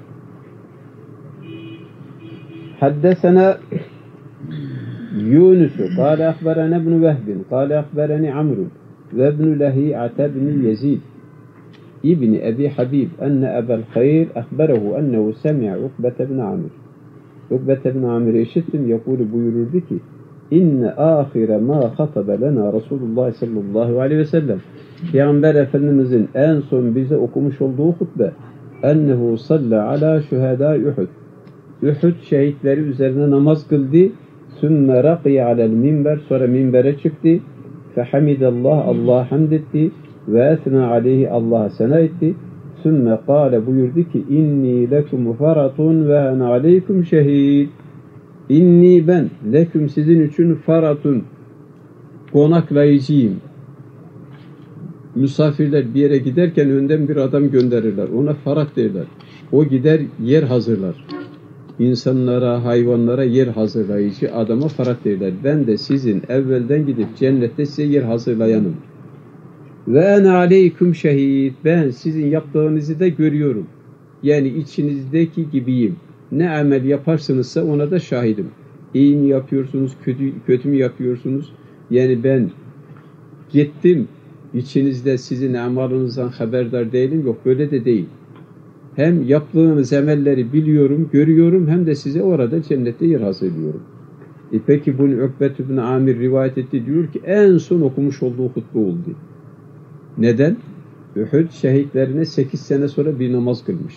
Haddesena Yunus قال أخبرنا ابن وهب قال أخبرني عمرو وابن لهيعة بن يزيد ابن أبي حبيب أن أبا الخير أخبره أنه سمع عقبة بن عامر. عقبة بن عامر işittim يقول buyururdu ki İnne ahire ma hatabe lena Resulullah sallallahu aleyhi ve sellem. Peygamber Efendimizin en son bize okumuş olduğu hutbe ennehu salla ala şühedâ Uhud. Uhud şehitleri üzerine namaz kıldı. Sümme raqiye alel minber, sonra minbere çıktı. Fehamidallah, Allah'a hamd etti. Ve esna aleyhi, Allah'a sena etti. Sümme kâle buyurdu ki inni lekum faratun ve en aleykum şehid. İnni ben leküm sizin için faratun konaklayıcıyım. Misafirler bir yere giderken önden bir adam gönderirler. Ona farat derler. O gider yer hazırlar. İnsanlara, hayvanlara yer hazırlayıcı adama farat derler. Ben de sizin evvelden gidip cennette size yer hazırlayanım. Ve ene aleyküm şehid. Ben sizin yaptığınızı da görüyorum. Yani içinizdeki gibiyim. Ne amel yaparsınızsa ona da şahidim. İyi mi yapıyorsunuz, kötü mü yapıyorsunuz? Yani ben gittim, içinizde sizin amalınızdan haberdar değilim. Yok, böyle de değil. Hem yaptığınız emelleri biliyorum, görüyorum, hem de size orada cennette yer hazırlıyorum. Peki bunu Ukbet ibn Amir rivayet etti, diyor ki en son okumuş olduğu hutbe oldu. Neden? Uhud şehitlerine 8 sene sonra bir namaz kılmış.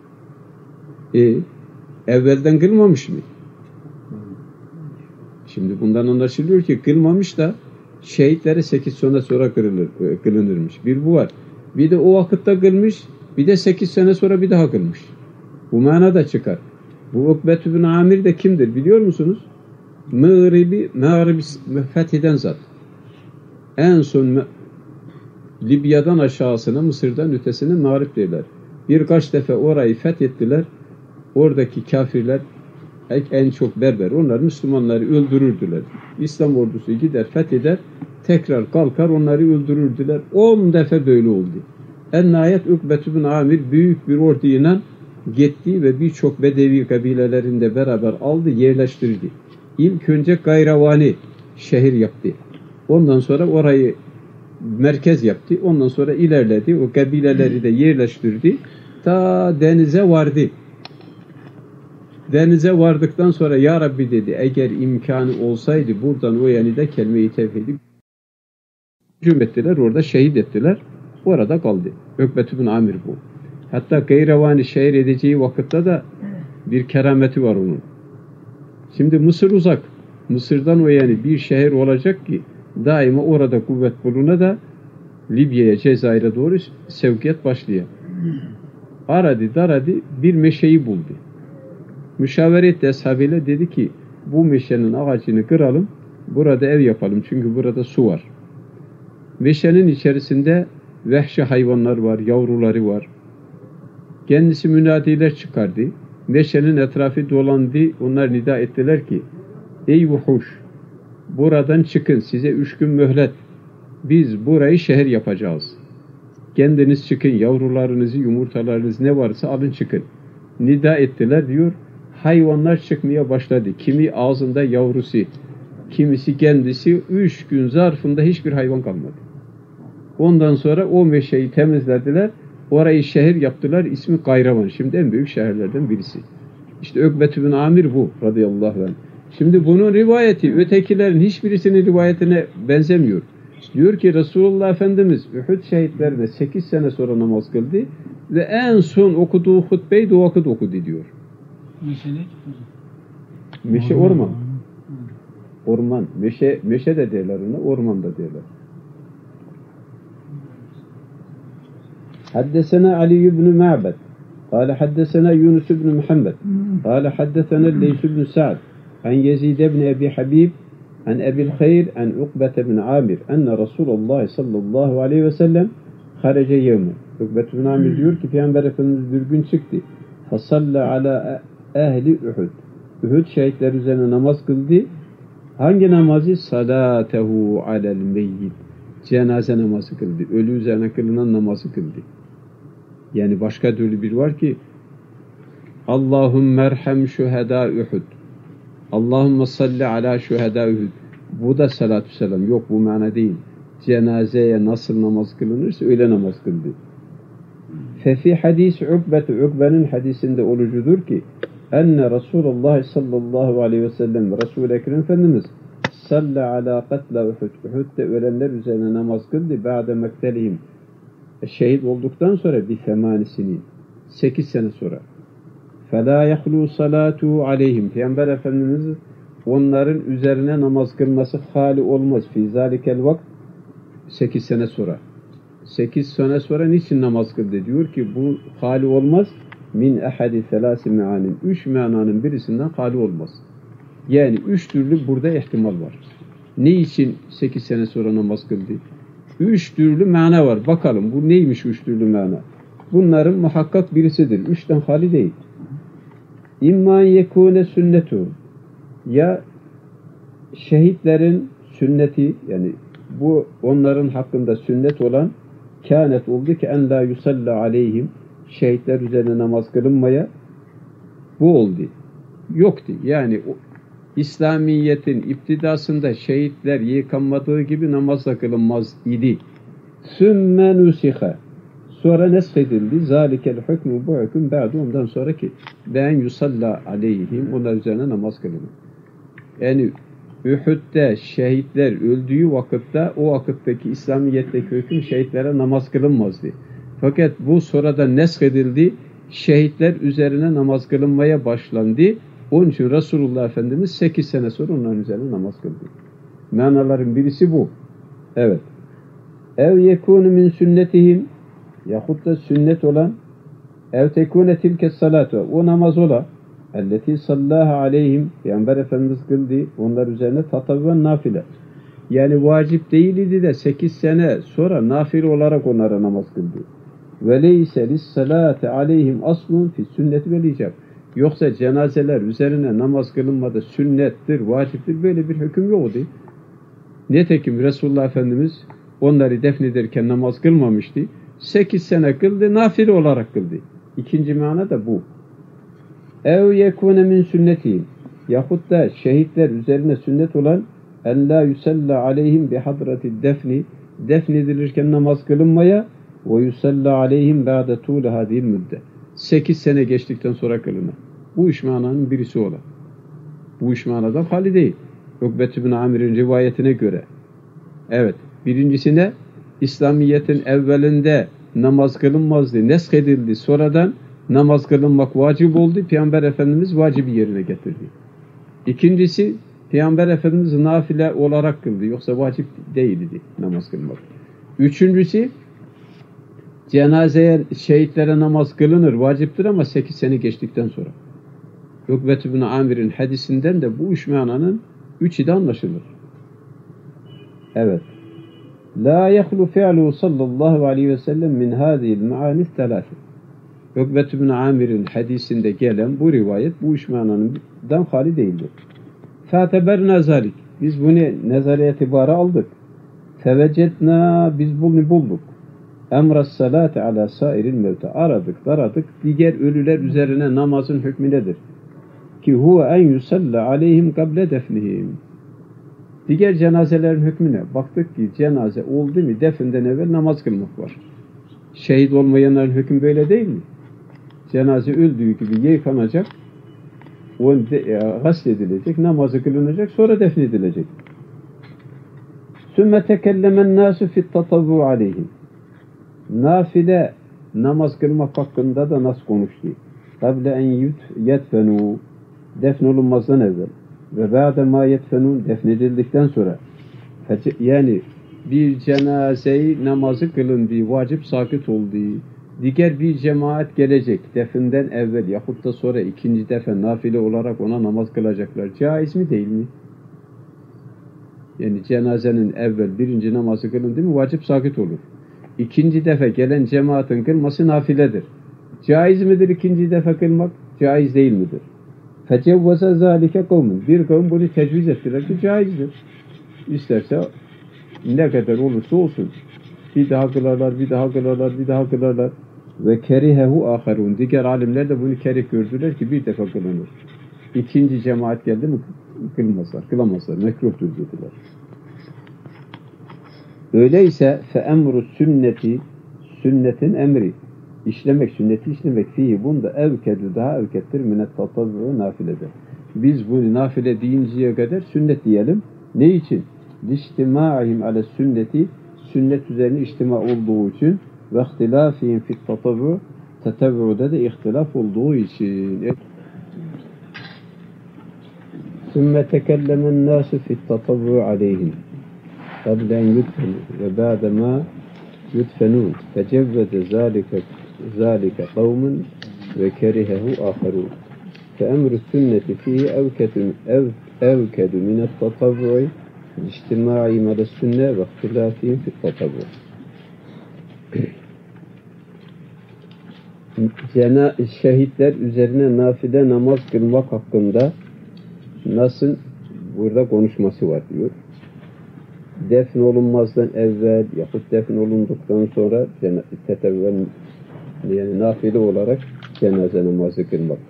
Evvelden kılmamış mı? Şimdi bundan anlaşılıyor ki kılmamış da şehitlere 8 sene sonra kılınırmış. Bir bu var. Bir de o vakitte kılmış, bir de 8 sene sonra bir daha kılmış. Bu mana da çıkar. Bu Ukbet bin Amir de kimdir biliyor musunuz? Mağribi fetheden zat. En son Libya'dan aşağısına, Mısır'dan ötesine mağrib derler. Birkaç defa orayı fethettiler. Oradaki kafirler en çok Berber. Onlar Müslümanları öldürürdüler. İslam ordusu gider fetheder, tekrar kalkar onları öldürürdüler. 10 defa böyle oldu. En nihayet Ukbet bin Amir büyük bir orduyla gitti ve birçok Bedevi kabilelerinde beraber aldı, yerleştirdi. İlk önce Gayravani şehir yaptı. Ondan sonra orayı merkez yaptı. Ondan sonra ilerledi. O kabileleri de yerleştirdi. Ta denize vardı. Denize vardıktan sonra ya Rabbi dedi, eğer imkanı olsaydı buradan o yani de kelime-i tevhidi hücum ettiler. Orada şehit ettiler. Orada kaldı. Ukbet bin Amir bu. Hatta Gayravani şehir edeceği vakitte de bir kerameti var onun. Şimdi Mısır uzak. Mısır'dan o yani bir şehir olacak ki daima orada kuvvet buluna da Libya'ya, Cezayir'e doğru sevkiyat başlıyor. Aradı bir meşeyi buldu. Müşavere etti ashabıyla, dedi ki bu meşenin ağacını kıralım, burada ev yapalım çünkü burada su var. Meşenin içerisinde vahşi hayvanlar var, yavruları var. Kendisi münadiler çıkardı. Meşenin etrafı dolandı. Onlar nida ettiler ki ey vuhuş, buradan çıkın, size 3 gün mühlet. Biz burayı şehir yapacağız. Kendiniz çıkın, yavrularınızı, yumurtalarınız ne varsa alın çıkın. Nida ettiler diyor. Hayvanlar çıkmaya başladı. Kimi ağzında yavrusu, kimisi kendisi. 3 gün zarfında hiçbir hayvan kalmadı. Ondan sonra o meşeyi temizlediler. Orayı şehir yaptılar. İsmi Gayravan. Şimdi en büyük şehirlerden birisi. İşte Ukbet bin Amir bu radıyallahu anh. Şimdi bunun rivayeti ötekilerin hiçbirisinin rivayetine benzemiyor. Diyor ki Resulullah Efendimiz Uhud şehitlerine 8 sene sonra namaz kıldı ve en son okuduğu hutbeyi de o vakit okudu diyor. Meşe orman. Orman. Meşe de derler ona, orman da derler. حدثنا علي بن معبد قال حدثنا يونس بن محمد قال حدثنا الليث بن سعد عن يزيد بن أبي حبيب عن أبي الخير عن عقبة بن عامر أن رسول الله صلى الله عليه وسلم خرج يوما. Ukbet bin Amir diyor ki Peygamber Efendimiz bir gün çıktı. فَصَلَّ عَلَى ehli Uhud. Uhud şehitler üzerine namaz kıldı. Hangi namazı? Salatehu alel meyyit. Cenaze namazı kıldı. Ölü üzerine kılınan namazı kıldı. Yani başka türlü bir var ki Allahümme erhem şühedâ Uhud. Allahümme salli ala şühedâ Uhud. Bu da salatü selam. Yok, bu mana değil. Cenazeye nasıl namaz kılınırsa öyle namaz kıldı. Fefi hadis Ukbe'nin hadisinde olucudur ki enne Resulullah sallallahu aleyhi ve sellem Resul-i Ekrem Efendimiz salli ala katla Uhud. Uhud'da ölenler üzerine namaz kıldı. Ba'de mektelihim. Şehit olduktan sonra bir femanisini 8 sene sonra. فَلَا يَخْلُوا صَلَاتُهُ عَلَيْهِمْ Peygamber Efendimiz onların üzerine namaz kılması hali olmaz. فِي ذَٰلِكَ الْوَقْتِ 8 sene sonra. 8 sene sonra niçin namaz kıldı? Diyor ki bu hali olmaz. Min ehadi selâsi me'anin. 3 mananın birisinden hali olmaz. Yani 3 türlü burada ihtimal var. Ne için 8 sene sonra namaz kıldı? 3 türlü mana var. Bakalım bu neymiş 3 türlü mana? Bunların muhakkak birisidir. 3'ten hali değil. İmma yekûne sünnetu. Ya şehitlerin sünneti, yani bu onların hakkında sünnet olan kânet oldu ki en la yusalla aleyhim, şehitler üzerine namaz kılınmaya, bu oldu. Yoktu. Yani İslamiyet'in iptidasında şehitler yıkanmadığı gibi namazla kılınmaz idi. Sümme nusiha. Sonra neshedildi. Zalikel hükmü, bu hüküm ba'du, ondan sonraki ben yusalla aleyhim, onlar üzerine namaz kılınır. Yani Uhud'da şehitler öldüğü vakitte o vakitteki İslamiyet'teki hüküm şehitlere namaz kılınmazdı. Fakat bu sonradan nesk edildi. Şehitler üzerine namaz kılınmaya başlandı. Onun için Resulullah Efendimiz 8 sene sonra onların üzerine namaz kıldı. Manaların birisi bu. Evet. Ev yekûnü min sünnetihim yahut da sünnet olan ev tekûne tilke salatu o namaz ola elleti sallaha aleyhim Peygamber Efendimiz kıldı onlar üzerine tatavven nafile. Yani vacip değildi de 8 sene sonra nafile olarak onlara namaz kıldı. Ve leyse lissalati aleyhim aslun fi sünneti vel icab. Yoksa cenazeler üzerine namaz kılınmadı sünnettir, vaciptir böyle bir hüküm yoktu. Nitekim Resulullah Efendimiz onları defnederken namaz kılmamıştı. 8 sene kıldı, nafile olarak kıldı. İkinci mana da bu. Ev yekûne min sünnetihim yahut da şehitler üzerine sünnet olan en la yusalla aleyhim bihadrati defni defnedilirken namaz kılınmaya ve yusalla aleyhim ba'de tûle hadil müdde 8 sene geçtikten sonra kılına. Bu üç mananın birisi olan. Bu üç manadan hali değil. Ukbet ibn Amir'in rivayetine göre. Evet. Birincisine İslamiyet'in evvelinde namaz kılınmazdı. Nesk edildi. Sonradan namaz kılınmak vacip oldu. Peygamber Efendimiz vacibi yerine getirdi. İkincisi Peygamber Efendimiz nafile olarak kıldı. Yoksa vacip değildi namaz kılmak. Üçüncüsü cenazeye şehitlere namaz kılınır. Vaciptir ama 8 sene geçtikten sonra. Ukbet ibn Amir'in hadisinden de bu üç mananın üçü de anlaşılır. Evet. La yahlu fi'lu sallallahu aleyhi ve sellem min hâzihil me'âni thelâfi. Ukbet ibn Amir'in hadisinde gelen bu rivayet bu üç mananından hali değildir. Fâteberna zâlik. Biz bunu nezare itibara aldık. Fevecetna biz bunu bulduk. Emras salati ala sairil mevte. Aradık. Diğer ölüler üzerine namazın hükmü nedir? Ki huve en yusalla aleyhim kable defnihim. Diğer cenazelerin hükmüne baktık ki cenaze oldu mu definden evvel namaz kılmak var. Şehit olmayanların hükmü böyle değil mi? Cenaze öldüğü gibi yıkanacak, gasledilecek, namazı kılınacak, sonra defnedilecek. Sümme tekellemen nasu fit tatavvu aleyhim. Nafile namaz kılmak hakkında da nasıl konuştu? Kable en yetfenû defnolunmazdan evvel ve ba'de ma yetfenûn defnedildikten sonra yani bir cenazeyi namazı kılındığı, vacip sakit olduğu, diğer bir cemaat gelecek definden evvel yahut da sonra ikinci defa nafile olarak ona namaz kılacaklar. Caiz mi değil mi? Yani cenazenin evvel birinci namazı kılındı mı vacip sakit olur. İkinci defa gelen cemaatin kılması nafiledir. Caiz midir ikinci defa kılmak? Caiz değil midir? Fecevveze zâlike kavmin. Bir kavim bunu tecviz ettiler ki caizdir. İsterse ne kadar olursa olsun. Bir daha kılarlar. Ve kerihehu âherûn. Diğer alimler de bunu kerih gördüler ki bir defa kılınır. İkinci cemaat geldi mi kılamazlar. Mekruhtur dediler. Öyleyse fe-emru sünneti sünnetin emri sünneti işlemek fihi bunda evkedu daha evkettir minet tatavvu nafilede. Biz bunu nafile deyinceye kadar sünnet diyelim. Ne için? Liştimâihim ale sünneti sünnet üzerine içtima olduğu için ve ihtilâfihim fit tatavvu tetevvuda da ihtilaf olduğu için. Sümme tekellemen nâsu fit tatavvu aleyhim قبل أن يدفنوا وبعدما يدفنون فجوز ذلك قوم وكرهه آخرون فأمر السنة فيه أوكد من التطوع لاجتماعهم على السنة واختلافهم في التطوع. Şehitler üzerine nafile namaz kılmak hakkında nasıl burada konuşması var diyor. Defn olunmazdan evvel yahut defn olunduktan sonra tetevven yani nafile olarak cenaze namazı kılmak.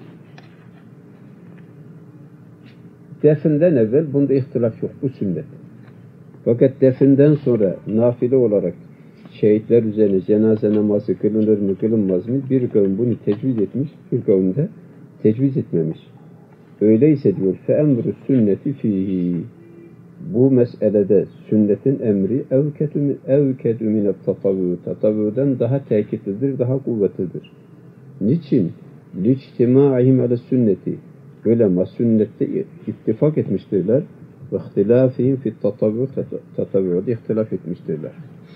Definden evvel bunda ihtilaf yok. Bu sünnet. Fakat definden sonra nafile olarak şehitler üzerine cenaze namazı kılınır mı kılınmaz mı? Bir kavim bunu tecviz etmiş, bir kavim de tecviz etmemiş. Öyleyse diyor fe emru sünneti fihi. bu meselede sünnetin emri evkedü minet tatavvü. Tatavvüden daha tekitlidir, daha kuvvetlidir. Niçin? Liçtimâihim ala sünneti. Ulema sünnette ittifak etmiştirler. Ve ihtilâfihim fit tatavvü'de ihtilaf etmiştirler.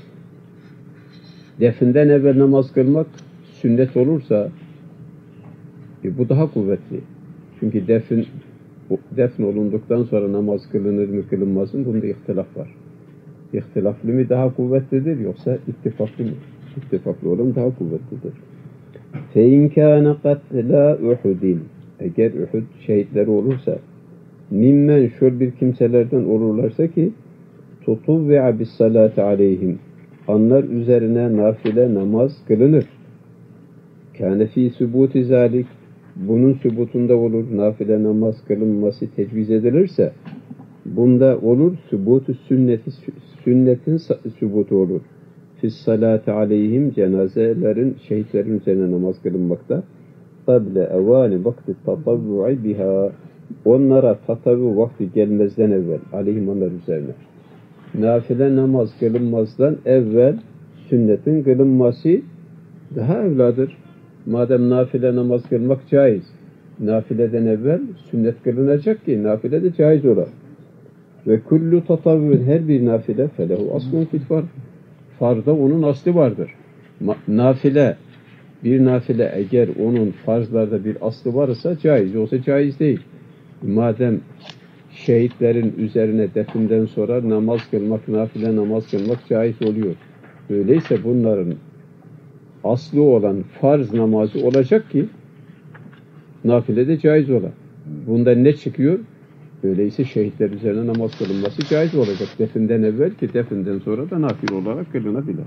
Definden evvel namaz kılmak sünnet olursa bu daha kuvvetli. Çünkü defn olunduktan sonra namaz kılınır mı kılınmaz mı? Bunda ihtilaf var. İhtilaflı mı daha kuvvetlidir yoksa ittifaklı mı? İttifaklı olan daha kuvvetlidir. فَاِنْ كَانَ قَتْلَا اُحُدٍ Eğer Uhud şehitleri olursa mimmen şöyle bir kimselerden olurlarsa ki tutuvve'a bis salati aleyhim onlar üzerine nafile namaz kılınır. Kâne fî sübûti zâlik bunun sübutunda olur. Nafile namaz kılınması tecviz edilirse bunda olur. Sübutu sünnetin sübutu olur. Fis salati aleyhim cenazelerin, şehitlerin üzerine namaz kılınmakta. Kable evâni vakti tatavvu'i biha onlara tatavvu vakti gelmezden evvel aleyhim onlar üzerine. Nafile namaz kılınmazdan evvel sünnetin kılınması daha evladır. Madem nafile namaz kılmak caiz, nafileden evvel sünnet kılınacak ki nafile de caiz olur. Ve kullu tatavvün her bir nafile felehu aslun fil farz. Farzda onun aslı vardır. Bir nafile eğer onun farzlarda bir aslı varsa caiz, yoksa caiz değil. Madem şehitlerin üzerine definden sonra namaz kılmak, nafile namaz kılmak caiz oluyor. Öyleyse bunların aslı olan farz namazı olacak ki nafile de caiz olan. Bundan ne çıkıyor? Öyleyse şehitler üzerine namaz kılınması caiz olacak. Definden evvel ki definden sonra da nafile olarak kılınabilir.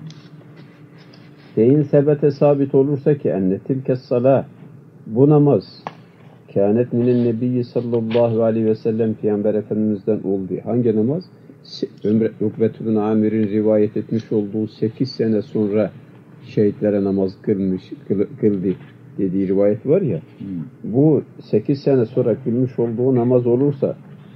Deyin sebete sabit olursa ki enne tilkes salah bu namaz kânet minen nebiyyi sallallahu aleyhi ve sellem Peygamber Efendimiz'den oldu. Hangi namaz? Ukbet bin Amir'in rivayet etmiş olduğu 8 sene sonra şehitlere namaz kıldı dediği rivayet var ya. Bu 8 sene sonra kılmış olduğu namaz olursa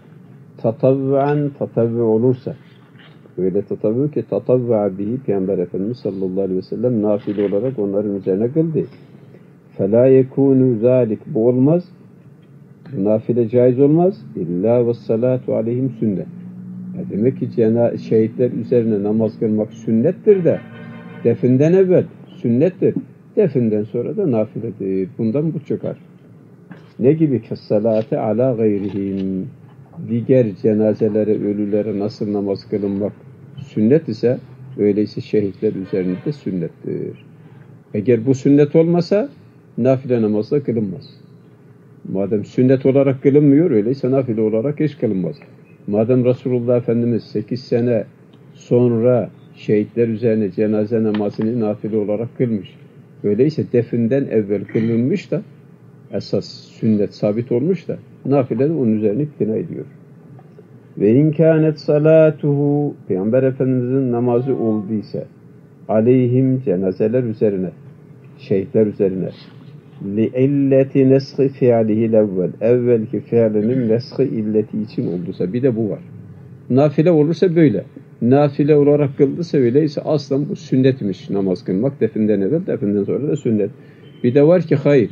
tatavvü olursa öyle tatavvü ki tatavvü bihi Peygamber Efendimiz sallallahu aleyhi ve sellem nafile olarak onların üzerine kıldı. فَلَا يَكُونُ ذَٰلِكَ bu olmaz. Nafile caiz olmaz. İlla ve salatu aleyhim sünnet. Demek ki şehitler üzerine namaz kılmak sünnettir de definden evvel sünnettir. Definden sonra da nafiledir. Bundan bu çıkar. Ne gibi? Kessalate ala gayrihim. Diğer cenazelere, ölülere nasıl namaz kılınmak sünnet ise öyleyse şehitler üzerinde de sünnettir. Eğer bu sünnet olmasa nafile namazda kılınmaz. Madem sünnet olarak kılınmıyor öyleyse nafile olarak hiç kılınmaz. Madem Resulullah Efendimiz 8 sene sonra şehitler üzerine cenaze namazını nafile olarak kılmış. Öyleyse definden evvel kılınmış da esas sünnet sabit olmuş da nafile de onun üzerine iktina ediyor. Ve inkânet salatuhu Peygamber Efendimiz'in namazı olduysa aleyhim cenazeler üzerine şehitler üzerine li'illeti neshi fi'alihil evvel evvelki fiilinin neshi illeti için olduysa bir de bu var. Nafile olursa böyle. Nafile olarak kıldıysa öyleyse aslan bu sünnetmiş namaz kılmak definden evvel definden sonra da sünnet. Bir de var ki hayır.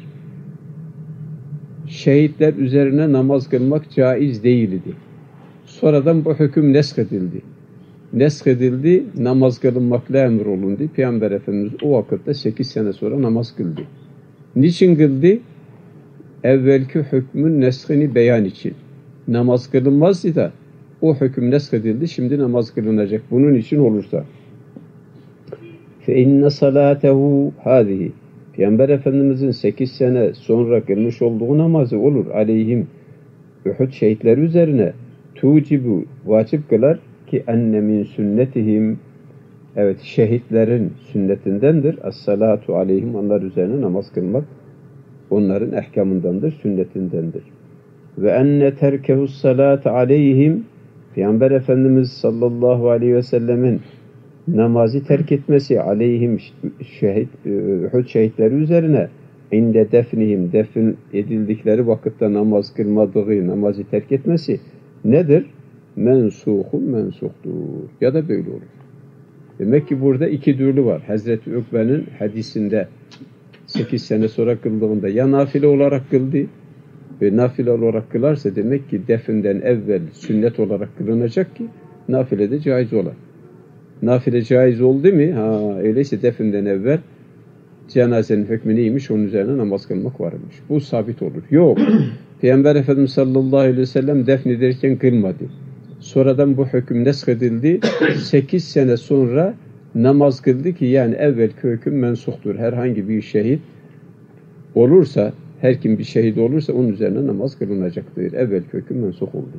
Şehitler üzerine namaz kılmak caiz değildi. Sonradan bu hüküm nesk edildi. Nesk edildi, namaz kılınmakla emrolundu. Peygamber Efendimiz o vakitte 8 sene sonra namaz kıldı. Niçin kıldı? Evvelki hükmün neskini beyan için. Namaz kılınmazdı da o hüküm nesk edildi, şimdi namaz kılınacak. Bunun için olursa. فَاِنَّ صَلَاتَهُ هَذِهِ Peygamber Efendimizin 8 sene sonra kılmış olduğu namazı olur. Aleyhim Uhud şehitleri üzerine tucibu vacip kılar ki enne min sünnetihim evet şehitlerin sünnetindendir. Es-salatu aleyhim onlar üzerine namaz kılmak onların ehkamındandır, sünnetindendir. Ve enne terkehus salatu aleyhim Peygamber Efendimiz sallallahu aleyhi ve sellemin namazı terk etmesi aleyhim Uhud şehitleri üzerine inde defnihim defin edildikleri vakitte namaz kılmadığı namazı terk etmesi nedir? mensuhun mensuktur. Ya da böyle olur. Demek ki burada iki türlü var. Hazreti Ukbe'nin hadisinde 8 sene sonra kıldığında ya nafile olarak kıldı ve nafile olarak kılarsa demek ki definden evvel sünnet olarak kılınacak ki nafile de caiz olur. Nafile caiz oldu mu? Öyleyse definden evvel cenazenin hükmü neymiş? Onun üzerine namaz kılmak varmış. Bu sabit olur. Yok. Peygamber Efendimiz sallallahu aleyhi ve sellem defnederken kılmadı. Sonradan bu hüküm nesk edildi. 8 sene sonra namaz kıldı ki yani evvelki hüküm mensuktur. Herhangi bir şehit olursa, her kim bir şehit olursa onun üzerine namaz kılınacaktır. Evvelki hüküm mensuk oldu.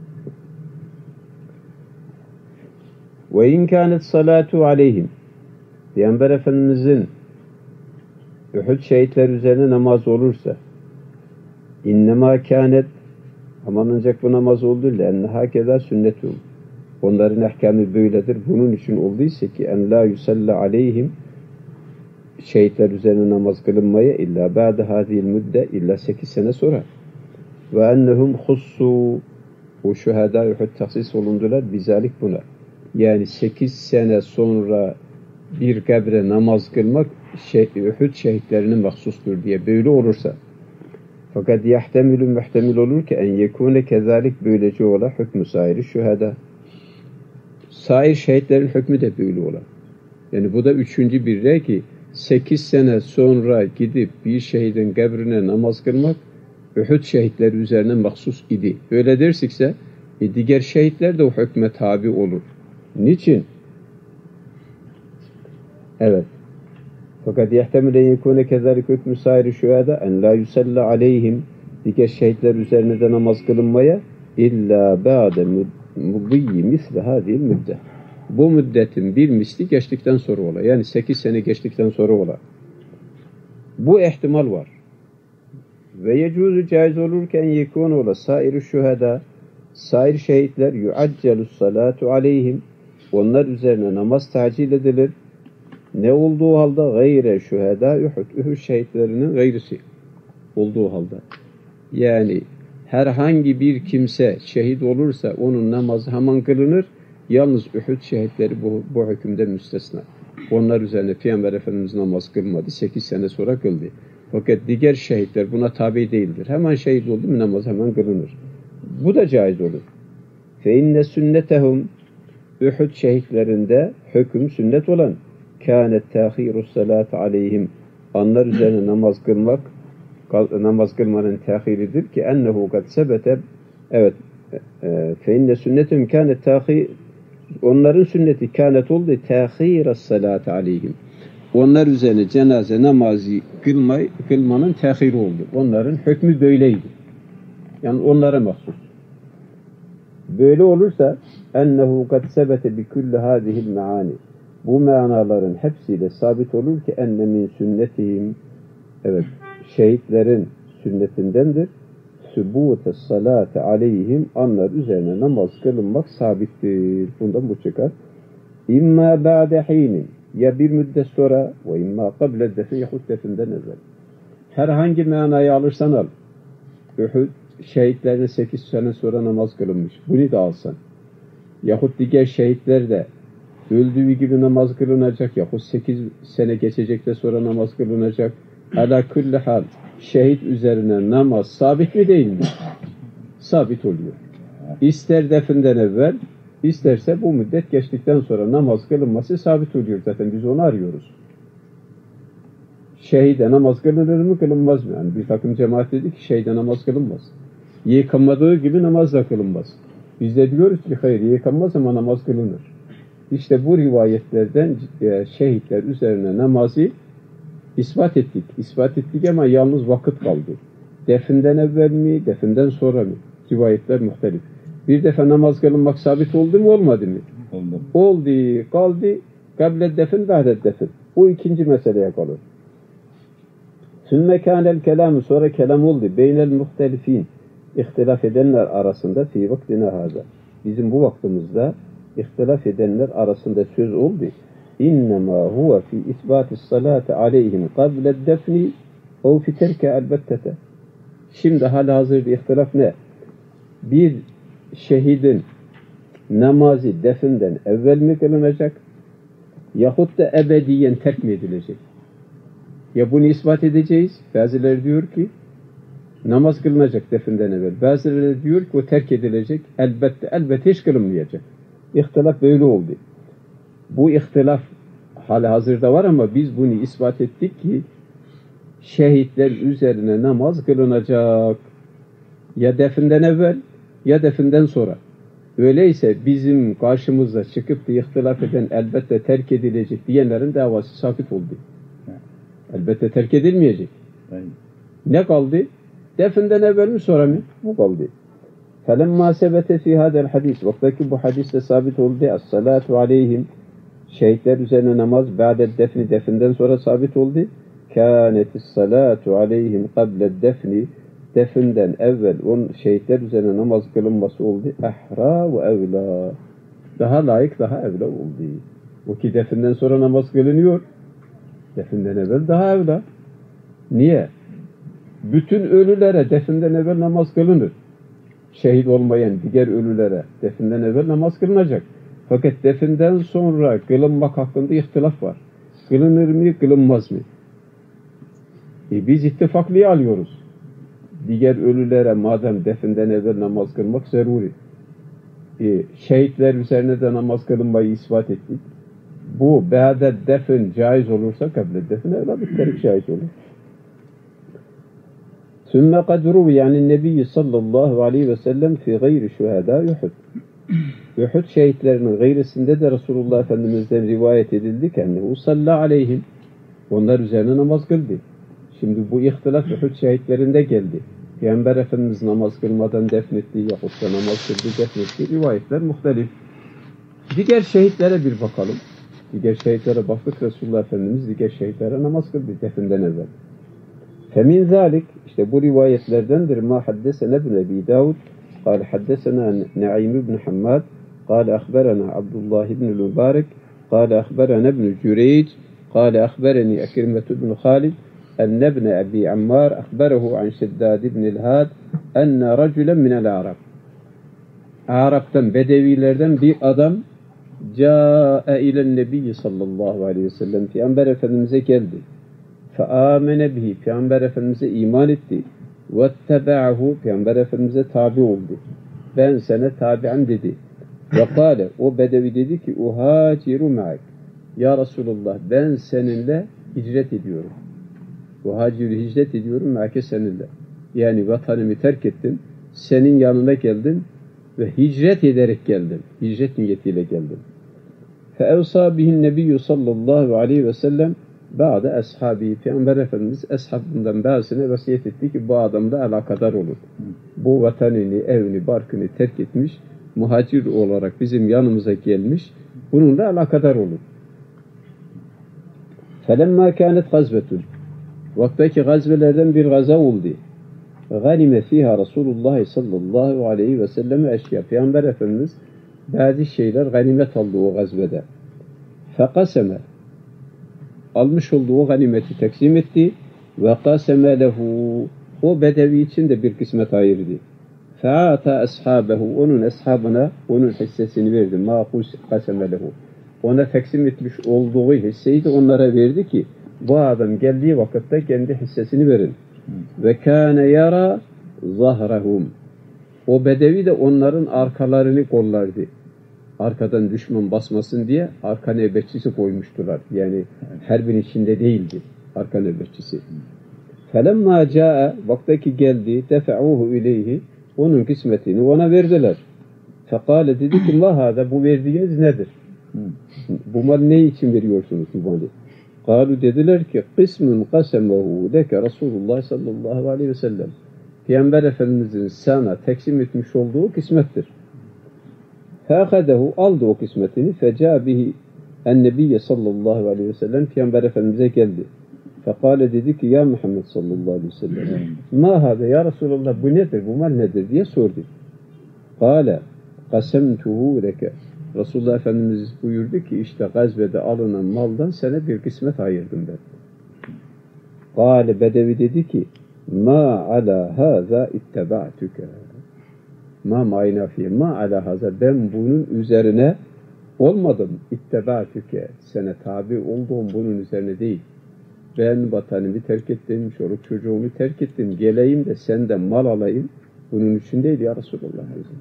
Ve in kânet salatu aleyhim. Peygamber Efendimizin Uhud şehitler üzerine namaz olursa innema kânet aman ancak bu namaz oldu lenne hakeza sünnetum. Onların ahkamı böyledir. Bunun için olduysa ki en la yusalla aleyhim şehitler üzerine namaz kılınmaya illa ba'de hadil müdde illa 8 sene sonra. Ve ennehum hussu o şuhada Uhud tahsis olundular bizalik buna. Yani 8 sene sonra bir kabre namaz kılmak Uhud şehitlerine mahsustur diye böyle olursa fakat yahtemilü muhtemil olur ki en yekune kezalik böylece ola hükmü sairi şuhada. Sair şehitlerin hükmü de böyle ola. Yani bu da üçüncü bir rey ki 8 sene sonra gidip bir şehidin kabrine namaz kılmak Uhud şehitleri üzerine mahsus idi. Böyle dersikse diğer şehitler de o hükme tabi olur. Niçin? Evet. Fakat yahtemile yekune kezalik hükmü sairi şuhada en la yusalla aleyhim diğer şehitler üzerine de namaz kılınmaya illa ba'de mudiyyi misli hadil müddet. Bu müddetin bir misli geçtikten sonra ola. Yani 8 sene geçtikten sonra ola. Bu ihtimal var. Ve yecuzu caiz olurken yekun ola sair şuhada sair şehitler yuaccelus salatu aleyhim onlar üzerine namaz tacil edilir. Ne olduğu halde gayre şuhada Uhud şehitlerinin gayrisi olduğu halde. Yani herhangi bir kimse şehit olursa onun namazı hemen kılınır. Yalnız Uhud şehitleri bu hükümde müstesna. Onlar üzerine Peygamber Efendimiz namaz kılmadı. 8 sene sonra kıldı. Fakat diğer şehitler buna tabi değildir. Hemen şehit oldu mu namaz hemen kılınır. Bu da caiz olur. Fe inne sünnetehum Uhud şehitlerinde hüküm sünnet olan kânet tâhîrus salâtu aleyhim onlar üzerine namaz kılmanın tehiridir ki ennehu kad sebete evet fe inne sünnetum kânet tehir onların sünneti kânet oldu tehîras salâtu aleyhim onlar üzerine cenaze namazı kılmanın tehiri oldu. Onların hükmü böyleydi. Yani onlara mahsus. Böyle olursa ennehu kad sebete bi kulli hâzihil meâni bu manaların hepsiyle sabit olur ki enne min sünnetihim evet şehitlerin sünnetindendir. Sübûtes salâte aleyhim onlar üzerine namaz kılınmak sabittir. Bundan bu çıkar. İmmâ ba'de hînin ya bir müddet sonra ve imma kable defin yahut definden evvel. Herhangi manayı alırsan al. Uhud şehitlerine 8 sene sonra namaz kılınmış. Bunu da alsan. Yahut diğer şehitler de öldüğü gibi namaz kılınacak. Yahut 8 sene geçecek de sonra namaz kılınacak. Ala kulli hal şehit üzerine namaz sabit mi değil mi? Sabit oluyor. İster definden evvel, isterse bu müddet geçtikten sonra namaz kılınması sabit oluyor. Zaten biz onu arıyoruz. Şehide namaz kılınır mı kılınmaz mı? Yani bir takım cemaat dedi ki şehide namaz kılınmaz. Yıkanmadığı gibi namaz da kılınmaz. Biz de diyoruz ki hayır yıkanmaz ama namaz kılınır. İşte bu rivayetlerden şehitler üzerine namazı ispat ettik. İspat ettik ama yalnız vakit kaldı. Definden evvel mi, definden sonra mı? Rivayetler muhtelif. Bir defa namaz kılınmak sabit oldu mu, olmadı mı? Oldu. Oldu, kaldı. Kable defin, ba'de defin. Bu ikinci meseleye kalır. Sümme kânel kelamı sonra kelam oldu. Beynel muhtelifin. İhtilaf edenler arasında fi vaktine hâzâ. Bizim bu vaktimizde ihtilaf edenler arasında söz oldu. İnnemâ huve fi isbâtis salâti aleyhim kabled defni ev fi terke elbettete. Şimdi halihazırda ihtilaf ne? Bir şehidin namazı definden evvel mi kılınacak yahut da ebediyen terk mi edilecek? Ya bunu ispat edeceğiz. Bazıları diyor ki namaz kılınacak definden evvel. Bazıları diyor ki o terk edilecek. Elbette hiç kılınmayacak. İhtilaf böyle oldu. Bu ihtilaf hali hazırda var ama biz bunu ispat ettik ki şehitler üzerine namaz kılınacak. Ya definden evvel ya definden sonra. Öyleyse bizim karşımıza çıkıp da ihtilaf eden elbette terk edilecek diyenlerin davası sabit oldu. Elbette terk edilmeyecek. Ne kaldı? Definden evvel mi sonra mı? Bu kaldı. فَلَمَّا سَبَتَ فِي هَذَا الْحَدِيثِ Vaktaki bu hadiste sabit oldu. اَسْصَلَاتُ عَلَيْهِمْ Şehitler üzerine namaz ba'de defni definden sonra sabit oldu. كَانَتِ الصَّلَاتُ عَلَيْهِمْ قَبْلَ الدَّفْنِ Definden evvel on şehitler üzerine namaz kılınması oldu. Ehra ve evla. Daha layık, daha evla oldu. O ki definden sonra namaz kılınıyor. Definden evvel daha evla. Niye? Bütün ölülere definden evvel namaz kılınır. Şehit olmayan diğer ölülere definden evvel namaz kılınacak. Fakat definden sonra kılınmak hakkında ihtilaf var. Kılınır mı, kılınmaz mı? Biz ittifaklıyı alıyoruz. Diğer ölülere madem definden evvel namaz kılmak zaruri. Şehitler üzerine de namaz kılınmayı ispat ettik. Bu ba'de defin caiz olursa kabul defin evvel bir caiz olur. ثُمَّ قَدْ رُوِيَ عَنِ النَّبِيِّ sallallahu aleyhi ve sellem fi gayri şuhada Uhud. Uhud şehitlerinin gayrisinde de Resulullah Efendimiz'den rivayet edildi ki ennehu salla aleyhim. Onlar üzerine namaz kıldı. Şimdi bu ihtilaf Uhud şehitlerinde geldi. Peygamber Efendimiz namaz kılmadan defnetti yahut da namaz kıldı defnetti. Rivayetler muhtelif. Diğer şehitlere bir bakalım. Diğer şehitlere baktık Resulullah Efendimiz diğer şehitlere namaz kıldı definden evvel. Femin zalik işte bu rivayetlerdendir ma haddesena ibn Ebi Davud قال حدثنا نعيم بن حماد قال أخبرنا عبد الله بن المبارك قال أخبرنا ابن جريج قال أخبرني أكرمة بن خالد أن ابن أبي عمار أخبره عن شداد بن الهاد أن رجلا من العرب Arap'tan, Bedevilerden bir adam ca'e ilen nebiyyi sallallahu aleyhi ve sellem Peygamber Efendimiz'e geldi. Feâmene bihi Peygamber Efendimiz'e iman etti. Vettebe'ahu Peygamber Efendimiz'e tabi oldu. Ben sana tabi'an dedi. Ve kâle o Bedevi dedi ki uhaciru ma'ak. Ya Resulullah ben seninle hicret ediyorum. Uhaciru hicret ediyorum ma'ake seninle. Yani vatanımı terk ettim. Senin yanına geldim ve hicret ederek geldim. Hicret niyetiyle geldim. Feevsâ bihin nebiyyü sallallahu aleyhi ve sellem ba'de ashabi. Peygamber Efendimiz ashabından bazısına vasiyet etti ki bu adamla alakadar olur. Bu vatanını, evini, barkını terk etmiş, muhacir olarak bizim yanımıza gelmiş, bununla alakadar olur. Felemma kânet gazvetun. Vaktaki gazvelerden bir gaza oldu. Ganime fiha Resulullah sallallahu aleyhi ve sellem eşya. Peygamber Efendimiz bazı şeyler ganimet aldı o gazvede. Fekaseme almış olduğu o ganimeti taksim etti ve kaseme lehu o bedevi için de bir kısmet ayırdı. Fe'ata ashabehu onun ashabına onun hissesini verdi. Ma kaseme lehu ona taksim etmiş olduğu hisseyi de onlara verdi ki bu adam geldiği vakitte kendi hissesini verin. Ve kâne yara zahrahum o bedevi de onların arkalarını kollardı. Arkadan düşman basmasın diye arka nöbetçisi koymuştular. Yani harbin içinde değildi arka nöbetçisi. Felemma caa vaktaki geldi defa'uhu ileyhi onun kısmetini ona verdiler. Fekale dedi ki ma hâda bu verdiğiniz nedir? Bu mal ne için veriyorsunuz bu malı? Kalu dediler ki kısmın kasemehu leke Resulullah sallallahu aleyhi ve sellem. Peygamber Efendimizin sana teksim etmiş olduğu kısmettir. Fâkhadehu aldı o kısmetini fecâ bihi ennebiyye sallallahu aleyhi ve sellem Peygamber Efendimiz'e geldi. Fekale dedi ki ya Muhammed sallallahu aleyhi ve sellem ma hâde ya Resulullah bu nedir bu mal nedir diye sordu. Kale kasemtuhu leke Resulullah Efendimiz buyurdu ki işte gazvede alınan maldan sana bir kısmet ayırdım ben. Kale bedevi dedi ki ma ala hâzâ itteba'tüke ma maynafi ma ala hazar, ben bunun üzerine olmadım. İttebatüke, sana tabi olduğum bunun üzerine değil. Ben vatanımı terk ettim, çoluk çocuğumu terk ettim. Geleyim de senden mal alayım. Bunun için değil ya Resulullah.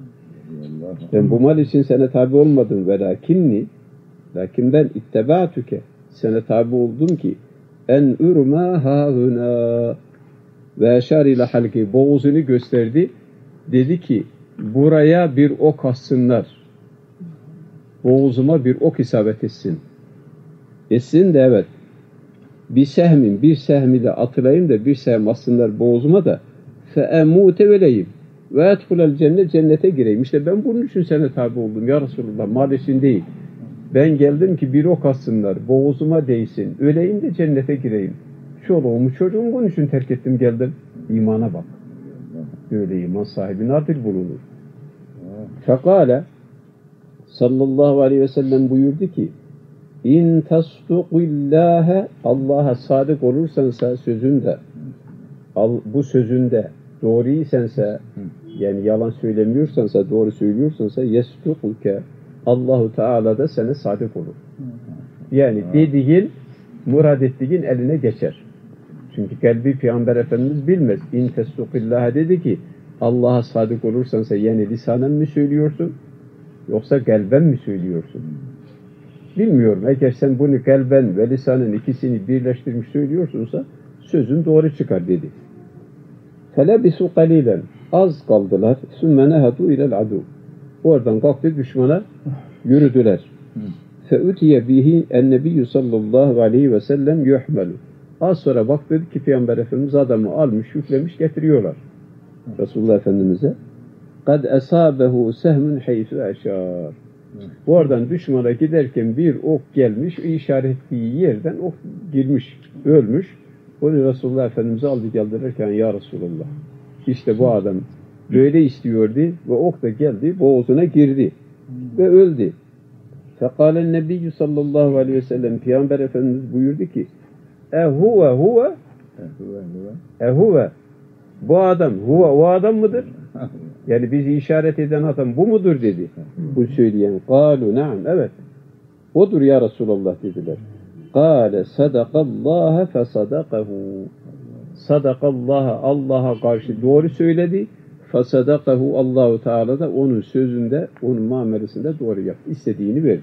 Ben bu mal için sana tabi olmadım. Lakin ben ittebatüke, sana tabi oldum ki en ürma hâhuna ve eşâr ile halki, boğazını gösterdi. Dedi ki buraya bir ok atsınlar. Boğazıma bir ok isabet etsin. Etsin de evet. Bir sehmiyle atılayım da bir sehm atsınlar boğazıma da fe'emûte veleyim ve etkulel cennet, cennete gireyim. İşte ben bunun için sana tabi oldum ya Resulullah. Mal için değil. Ben geldim ki bir ok atsınlar, boğazıma değsin, öleyim de cennete gireyim. Çoluğumu çocuğumu bunun için terk ettim geldim. İmana bak. Böyle iman sahibi nadir bulunur. Fekale sallallahu aleyhi ve sellem buyurdu ki İn tasdukillâhe, Allah'a sadık olursansa sözünde, bu sözünde doğruysansa, yani yalan söylemiyorsansa, doğru söylüyorsansa yesdukuke, Allahu Teala da sana sadık olur. Yani dediğin, murad ettiğin eline geçer. Çünkü kalbi Peygamber Efendimiz bilmez. İn tasdukillâhe dedi ki Allah'a sadık olursansa, yani lisanen mi söylüyorsun yoksa kalben mi söylüyorsun? Bilmiyorum. Eğer sen bunu kalben ve lisanın ikisini birleştirmiş söylüyorsunsa sözün doğru çıkar dedi. فَلَبِسُوا قَلِيلًا, az kaldılar. ثُمَّ نَهَدُوا اِلَى الْعَدُوِ, oradan kalktı düşmana yürüdüler. فَاُتِيَ بِهِ النَّبِيُّ sallallahu aleyhi ve sellem yuhmelu. Az sonra baktık ki Peygamber Efendimiz adamı almış, yüklemiş getiriyorlar. Resulullah Efendimiz'e. قَدْ أَصَابَهُ سَهْمٌ حَيْثُ اَشَارٍ. Oradan düşmana giderken bir ok gelmiş, işaret ettiği yerden ok girmiş, ölmüş. Onu Resulullah Efendimiz'e aldı geldirirken ya Resulullah, işte bu adam böyle istiyordu ve ok da geldi, boğazına girdi ve öldü. Fekalen Nebiyyü sallallahu aleyhi ve sellem, Peygamber Efendimiz buyurdu ki huve bu adam, o adam mıdır? Yani bizi işaret eden adam bu mudur dedi. Bu söyleyen. Kalu naam, evet. Odur ya Resulallah dediler. Kale sadakallaha fesadakahu. Sadakallaha, Allah'a karşı doğru söyledi. Fesadakahu, Allahu Teala da onun sözünde, onun muamelesinde doğru yaptı. İstediğini verdi.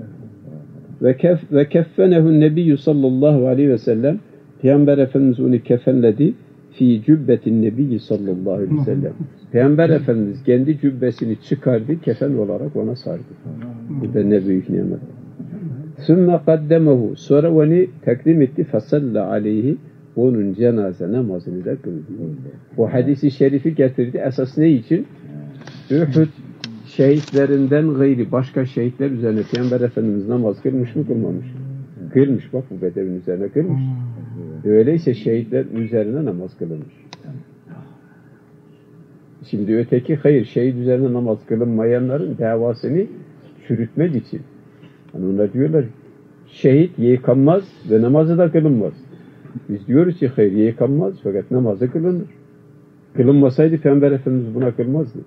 Ve keffenehu nebiyyü sallallahu aleyhi ve sellem, Peygamber Efendimiz onu kefenledi. Fi cübbetin nebiyyi sallallahu aleyhi ve sellem. Peygamber Efendimiz kendi cübbesini çıkardı, kefen olarak ona sardı. Bu da ne büyük nimet. Sümme kaddemehu, sonra onu takdim etti. Fasalla aleyhi, onun cenaze namazını da kıldı. Bu hadisi şerifi getirdi. Esas ne için? Uhud şehitlerinden gayri başka şehitler üzerine Peygamber Efendimiz namaz kılmış mı kılmamış? Kılmış, bak bu bedevin üzerine kılmış. Öyleyse şehitler üzerine namaz kılınmış. Şimdi öteki hayır, şehit üzerine namaz kılınmayanların davasını çürütmek için. Yani onlar diyorlar şehit yıkanmaz ve namazı da kılınmaz. Biz diyoruz ki hayır, yıkanmaz fakat namazı kılınır. Kılınmasaydı Peygamber Efendimiz buna kılmazdı.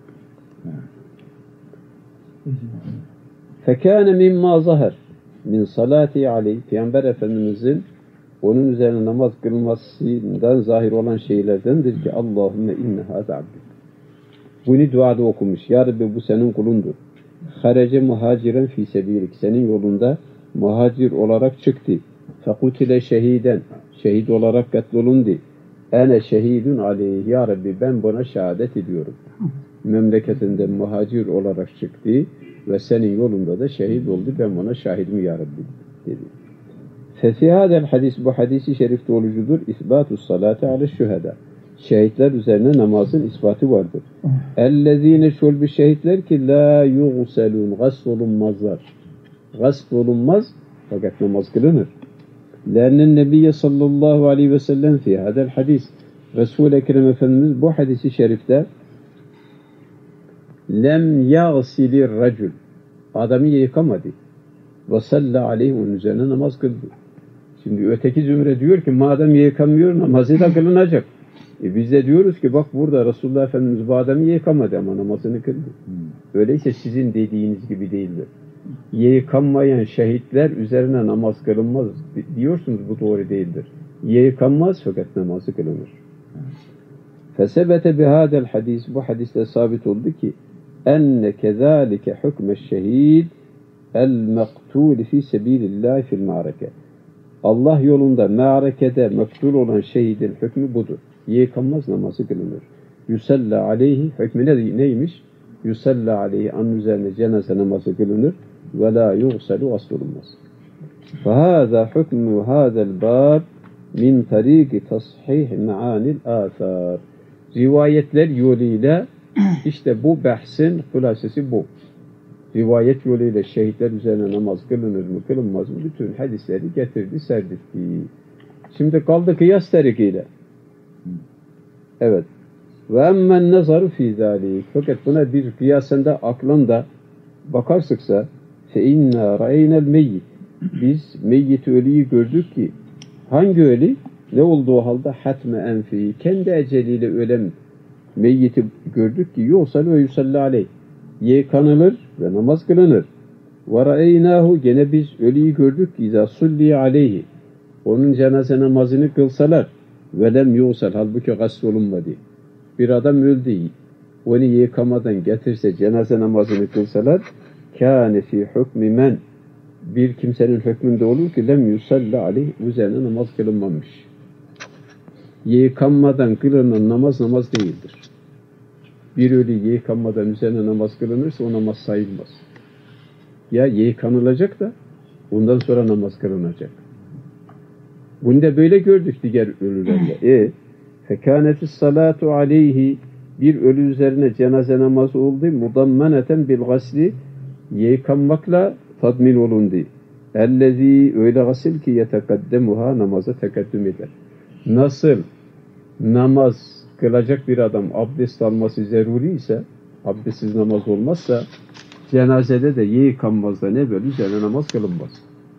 فَكَانَ مِمَّا ظَهَرْ min salati aleyh, Peygamber Efendimizin onun üzerine namaz kılmasından zahir olan şeylerdendir ki Allahümme inne hâzâ abdük. Bunu duada okumuş. Ya Rabbi bu senin kulundur. Harece muhaciren fî sebilik. Senin yolunda muhacir olarak çıktı. Fekutile şehiden. Şehit olarak katlolundu. Ene şehidun aleyh. Ya Rabbi ben buna şehadet ediyorum. Memleketinden muhacir olarak çıktı ve senin yolunda da şehit oldu. Ben buna şahidim ya Rabbi dedi. Fefi hadel hadis, bu hadisi şerifte olucudur. İsbatus salati ala şüheda. Şehitler üzerine namazın ispatı vardır. Ellezine şol bir şehitler ki la yuğselun, gasp olunmazlar. Gasp olunmaz fakat namaz kılınır. Lânnen nebiyye sallallahu aleyhi ve sellem fi hadel hadis. Resul-i Ekrem Efendimiz bu hadisi şerifte lem yağsilir racul, adamı yıkamadı. Ve salla aleyhi, onun üzerine namaz kıldı. Şimdi öteki zümre diyor ki madem yıkamıyor namazı da kılınacak. Biz de diyoruz ki bak burada Resulullah Efendimiz bu adamı yıkamadı ama namazını kıldı. Öyleyse sizin dediğiniz gibi değildir. Yıkanmayan şehitler üzerine namaz kılınmaz diyorsunuz, bu doğru değildir. Yıkanmaz fakat namazı kılınır. Fesebete bihadel hadis, bu hadiste sabit oldu ki enne kezalike hükmeş şehid el mektûl fi sebilillah fil ma'reke. Allah yolunda ma'rekede mektul olan şehidin hükmü budur. Yıkanmaz, namazı kılınır. Yusalla aleyhi, hükmü neymiş? Yusalla aleyhi, anın üzerine cenaze namazı kılınır. Ve la yuğselu, asılınmaz. Fehâzâ hükmü hâzel bâb min tarîki tashih me'ânil âthâr. Rivayetler yoluyla işte bu bahsin hulasesi bu. Rivayet yoluyla şehitler üzerine namaz kılınır mı kılınmaz mı bütün hadisleri getirdi serdirdi. Şimdi kaldı kıyas tarikiyle. Evet. Ve emmen nazaru fî zâlik. Fakat buna bir kıyasında aklında bakarsıksa fe inna ra'eynel meyyit. Biz meyyit ölüyü gördük ki hangi ölü? Ne olduğu halde hatme enfi. Kendi eceliyle ölen meyyiti gördük ki yusal ve yusalli aleyh. Yıkanılır ve namaz kılınır. Ve ra'eynahu, gene biz ölüyü gördük ki izâ sulli aleyhi. Onun cenaze namazını kılsalar ve lem yusal, halbuki gasl olunmadı. Bir adam öldü, onu yıkamadan getirse cenaze namazını kılsalar kâne fî hükmü men, bir kimsenin hükmünde olur ki lem yusalli aleyh, üzerine namaz kılınmamış. Yıkanmadan kılınan namaz değildir. Bir ölü yıkanmadan üzerine namaz kılınırsa o namaz sayılmaz. Ya yıkanılacak da ondan sonra namaz kılınacak. Bunu da böyle gördük diğer ölülerle. Fekânetis salatu aleyhi, bir ölü üzerine cenaze namazı oldu. Mudammeneten bil gasli, yıkanmakla tadmin olundu. Ellezî, öyle gasil ki yetekaddemuha, namaza tekaddüm eder. Nasıl namaz kılacak bir adam abdest alması zaruri ise, abdestsiz namaz olmazsa, cenazede de yıkanmazdan evvel üzerine namaz kılınmaz.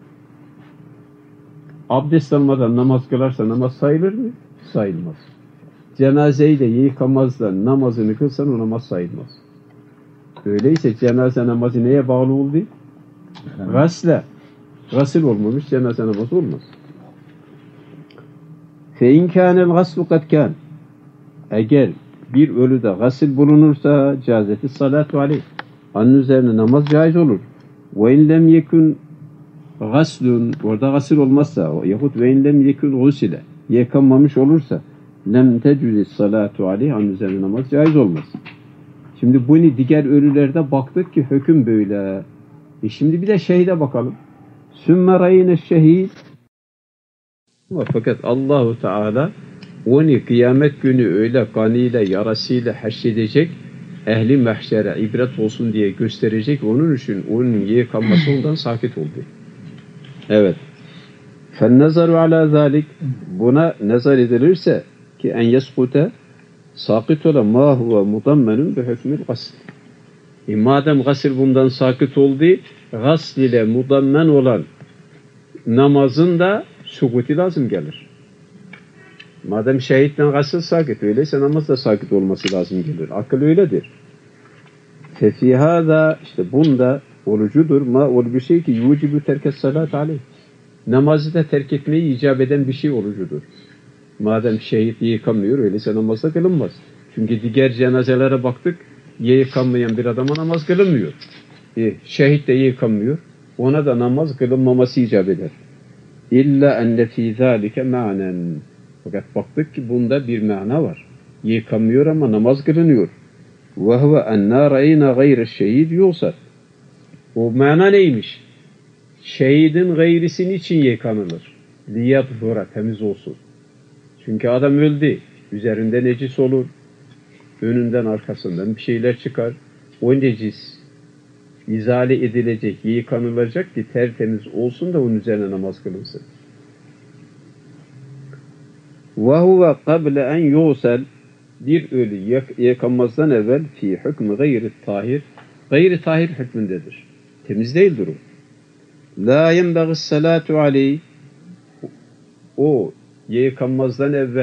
Abdest almadan namaz kılarsa namaz sayılır mı? Sayılmaz. Cenazeyi de yıkamazdan namazını kılsan o namaz sayılmaz. Öyleyse cenaze namazı neye bağlı oldu? Gasle. Gasıl olmamış cenaze namazı olmaz. فَاِنْ كَانَ الْغَسْلُ قَدْ كَانَ, eğer bir ölüde gasıl bulunursa cazeti salatu aleyh, onun üzerine namaz caiz olur. وَاِنْ لَمْ يَكُنْ gaslun, orada gasıl olmazsa yahut وَاِنْ لَمْ يَكُنْ غُسِلَ, yıkanmamış olursa lem tecüzi salatu aleyh, onun üzerine namaz caiz olmaz. Şimdi bunu diğer ölülerde baktık ki hüküm böyle. Şimdi bir de şehide bakalım. Sümme rayine şehid. Fakat Allahu Teala onu kıyamet günü öyle kanıyla, yarasıyla haşredecek, ehli mahşere ibret olsun diye gösterecek. Onun için onun yıkanması ondan sakit oldu. Evet. فَالنَّزَرُ عَلَى ذَٰلِكَ, buna nazar edilirse ki en yeskute, sakit olan ma huve mudammenun bi hükmül gasl. Madem gasl bundan sakit oldu, gasl ile mudammen olan namazın da sukuti lazım gelir. Madem şehitten gasl sakit, öyleyse namaz da sakit olması lazım gelir. Akıl öyledir. Fefi hâzâ, işte bunda olucudur. Ma ol bir şey ki yucibu terkes salat aleyh. Namazı da terk etmeyi icap eden bir şey olucudur. Madem şehit yıkanmıyor, öyleyse namaz da kılınmaz. Çünkü diğer cenazelere baktık, yıkanmayan bir adama namaz kılınmıyor. Şehit de yıkanmıyor, ona da namaz kılınmaması icap eder. İlla enne fî zâlike ma'nen. Fakat baktık ki bunda bir mana var. Yıkanmıyor ama namaz kılınıyor. Ve huve ennâ ra'yna gayre şehid yusar. O mana neymiş? Şehidin gayrisinin için yıkanılır. Liyadhura, temiz olsun. Çünkü adam öldü. Üzerinde necis olur. Önünden arkasından bir şeyler çıkar. O necis izale edilecek, yıkanılacak ki tertemiz olsun da onun üzerine namaz kılınsın. وَهُوَ قَبْلَ اَنْ يُغْسَلْ, bir ölü yıkanmazdan evvel fi hükmü gayri tahir, gayri tahir hükmündedir. Temiz değildir o. La yenbagis salatu aleyh, o yıkanmazdan evvel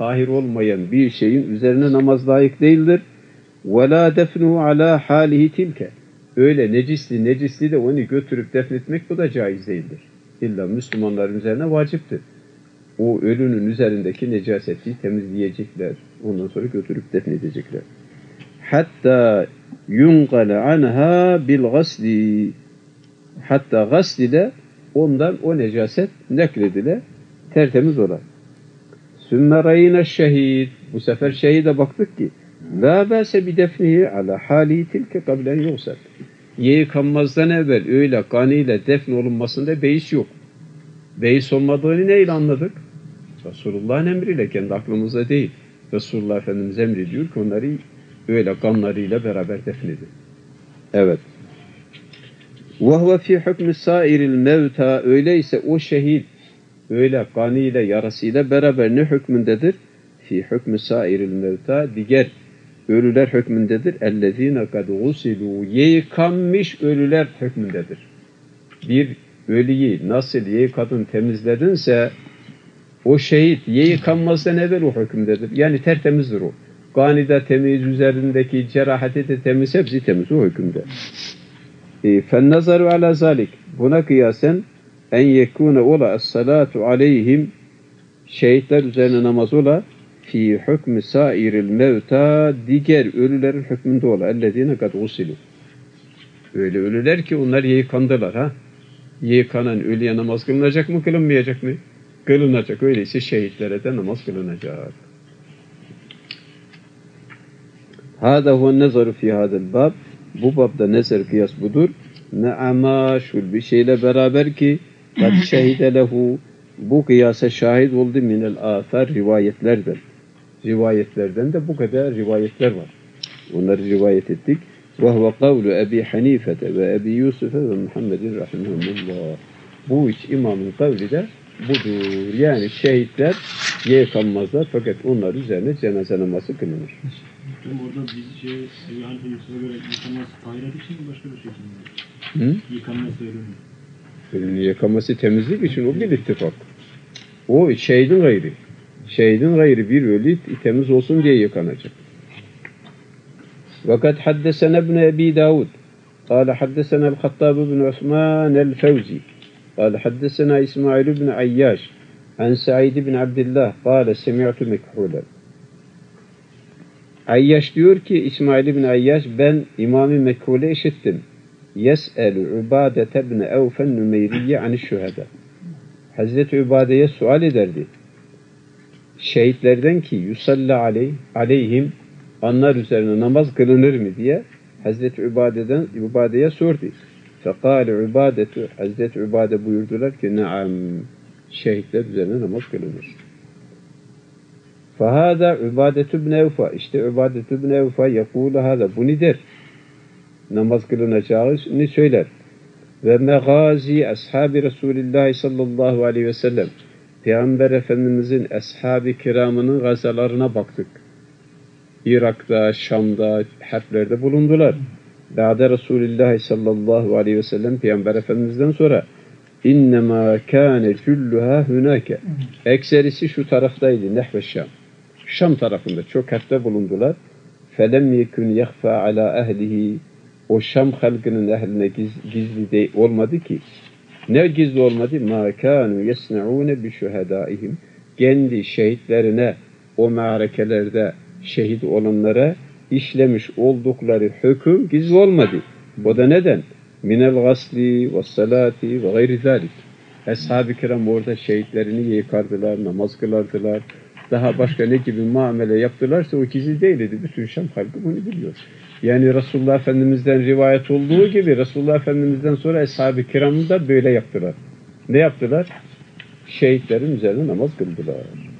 tahir olmayan bir şeyin üzerine namaz layık değildir. وَلَا دَفْنُهُ عَلَى حَالِهِ تِلْكَ Öyle necisli de onu götürüp defnetmek bu da caiz değildir. İlla Müslümanların üzerine vaciptir. O ölünün üzerindeki necaseti temizleyecekler. Ondan sonra götürüp defnedecekler. Hatta yunqale anha bil gasli hatta gasl ile ondan o necaset nakledile tertemiz olar. Sümme rayina şehid bu sefer şehide baktık ki la ba'se bi defnihi ala hali tilke kablen yughsal. Yıkanmazdan evvel öyle kanıyla defn olunmasında beis yok. Beis olmadığını neyle anladık? Resulullah'ın emriyle, kendi aklımızda değil. Resulullah Efendimiz emrediyor ki onları öyle kanlarıyla beraber defnedin. Evet. وَهُوَ فِي حُكْمِ سَائِرِ الْمَوْتَى Öyleyse o şehit öyle kanıyla, yarasıyla beraber ne hükmündedir? فِي حُكْمِ سَائِرِ الْمَوْتَى Diğer ölüler hükmündedir. اَلَّذ۪ينَ قَدْ غُسِلُوا Yıkanmış ölüler hükmündedir. Bir ölüyü nasıl yıkadın, temizledinse o şehit yıkanmazdan evvel o hükümdedir. Yani tertemizdir o. Kanı da temiz, üzerindeki cerahati de temiz, hepsi temiz o hükümde. فَالنَّظَرُ عَلَى ذَلِكَ Buna kıyasen en yekûne ola es-salatu aleyhim şehitler üzerine namaz ola fi hükmü sairil mevta diğer ölülerin hükmünde ola ellezine kad usilu. Öyle ölüler ki onlar yıkandılar ha. Yıkanan ölüye namaz kılınacak mı, kılınmayacak mı? Kılınacak. Öyleyse şehitlere de namaz kılınacak. Hâdâ huve nezaru fî hâdel bab. Bu babda nezer kıyas budur. Me'amâ şul bir şeyle beraber ki kad şehide lehu bu kıyasa şahit oldu minel âthar rivayetlerden. Rivayetlerden de bu kadar rivayetler var. Onları rivayet ettik. Ve huve kavlu Ebi Hanifete ve Ebi Yusuf'e ve Muhammedin rahimahumullah. Bu üç imamın kavli de budur. Yani şehitler yıkanmazlar fakat onlar üzerine cenaze namazı kılınır. Orada biz Ebi Hanife Yusuf'a göre yıkanması tahirat için mi başka bir şey için mi? Yıkanması öyle mi? Yıkanması temizlik için o bir ittifak. O şehidin gayri. Şehidin gayri bir ölü temiz olsun diye yıkanacak. Fakat haddesene ibn Ebi Davud. قال حدثنا الخطاب بن عثمان الفوزي قال حدثنا إسماعيل بن عياش عن سعيد بن عبد الله قال سمعت مكحولا. Ayyaş diyor ki İsmail ibn Ayyaş ben İmam-ı Mekhul'e işittim. Yes'elu Ubadete ibn Evfen Nümeyriye anişşühede. Hazreti Ubade'ye sual ederdi. Şehitlerden ki yusalla aleyhim onlar üzerine namaz kılınır mı diye Hazreti Ubade'ye sordu. Fekâle Ubadetu Hazreti Ubade buyurdular ki naam şehitler üzerine namaz kılınır. Fahada Ubadetu ibn Evfa işte Ubadetu ibn Evfa yakulu hada bunu der. Namaz kılınacağını söyler. Ve megazi ashabi Resulullah sallallahu aleyhi ve sellem Peygamber Efendimizin ashab-ı kiramının gazalarına baktık. Irak'ta, Şam'da, harplerde bulundular. Ba'de Resulullah sallallahu aleyhi ve sellem Peygamber Efendimiz'den sonra innema kâne cülluha hünâke ekserisi şu taraftaydı nehve Şam. Şam tarafında çok harpte bulundular. Felem yekun yehfâ alâ ehlihi o Şam halkının ehline gizli de olmadı ki. Ne gizli olmadı? مَا كَانُوا يَسْنَعُونَ بِشُهَدَائِهِمْ kendi şehitlerine o ma'rekelerde şehit olanlara işlemiş oldukları hüküm gizli olmadı. O da neden? Minel gasli ve salati ve gayri zalik. Ashab-ı kiram orada şehitlerini yıkardılar, namaz kılardılar. Daha başka ne gibi muamele yaptılarsa o gizli değildi. Bütün Şam halkı bunu biliyor. Yani Resulullah Efendimiz'den rivayet olduğu gibi Resulullah Efendimiz'den sonra ashab-ı kiramı da böyle yaptılar. Ne yaptılar? Şehitlerin üzerine namaz kıldılar.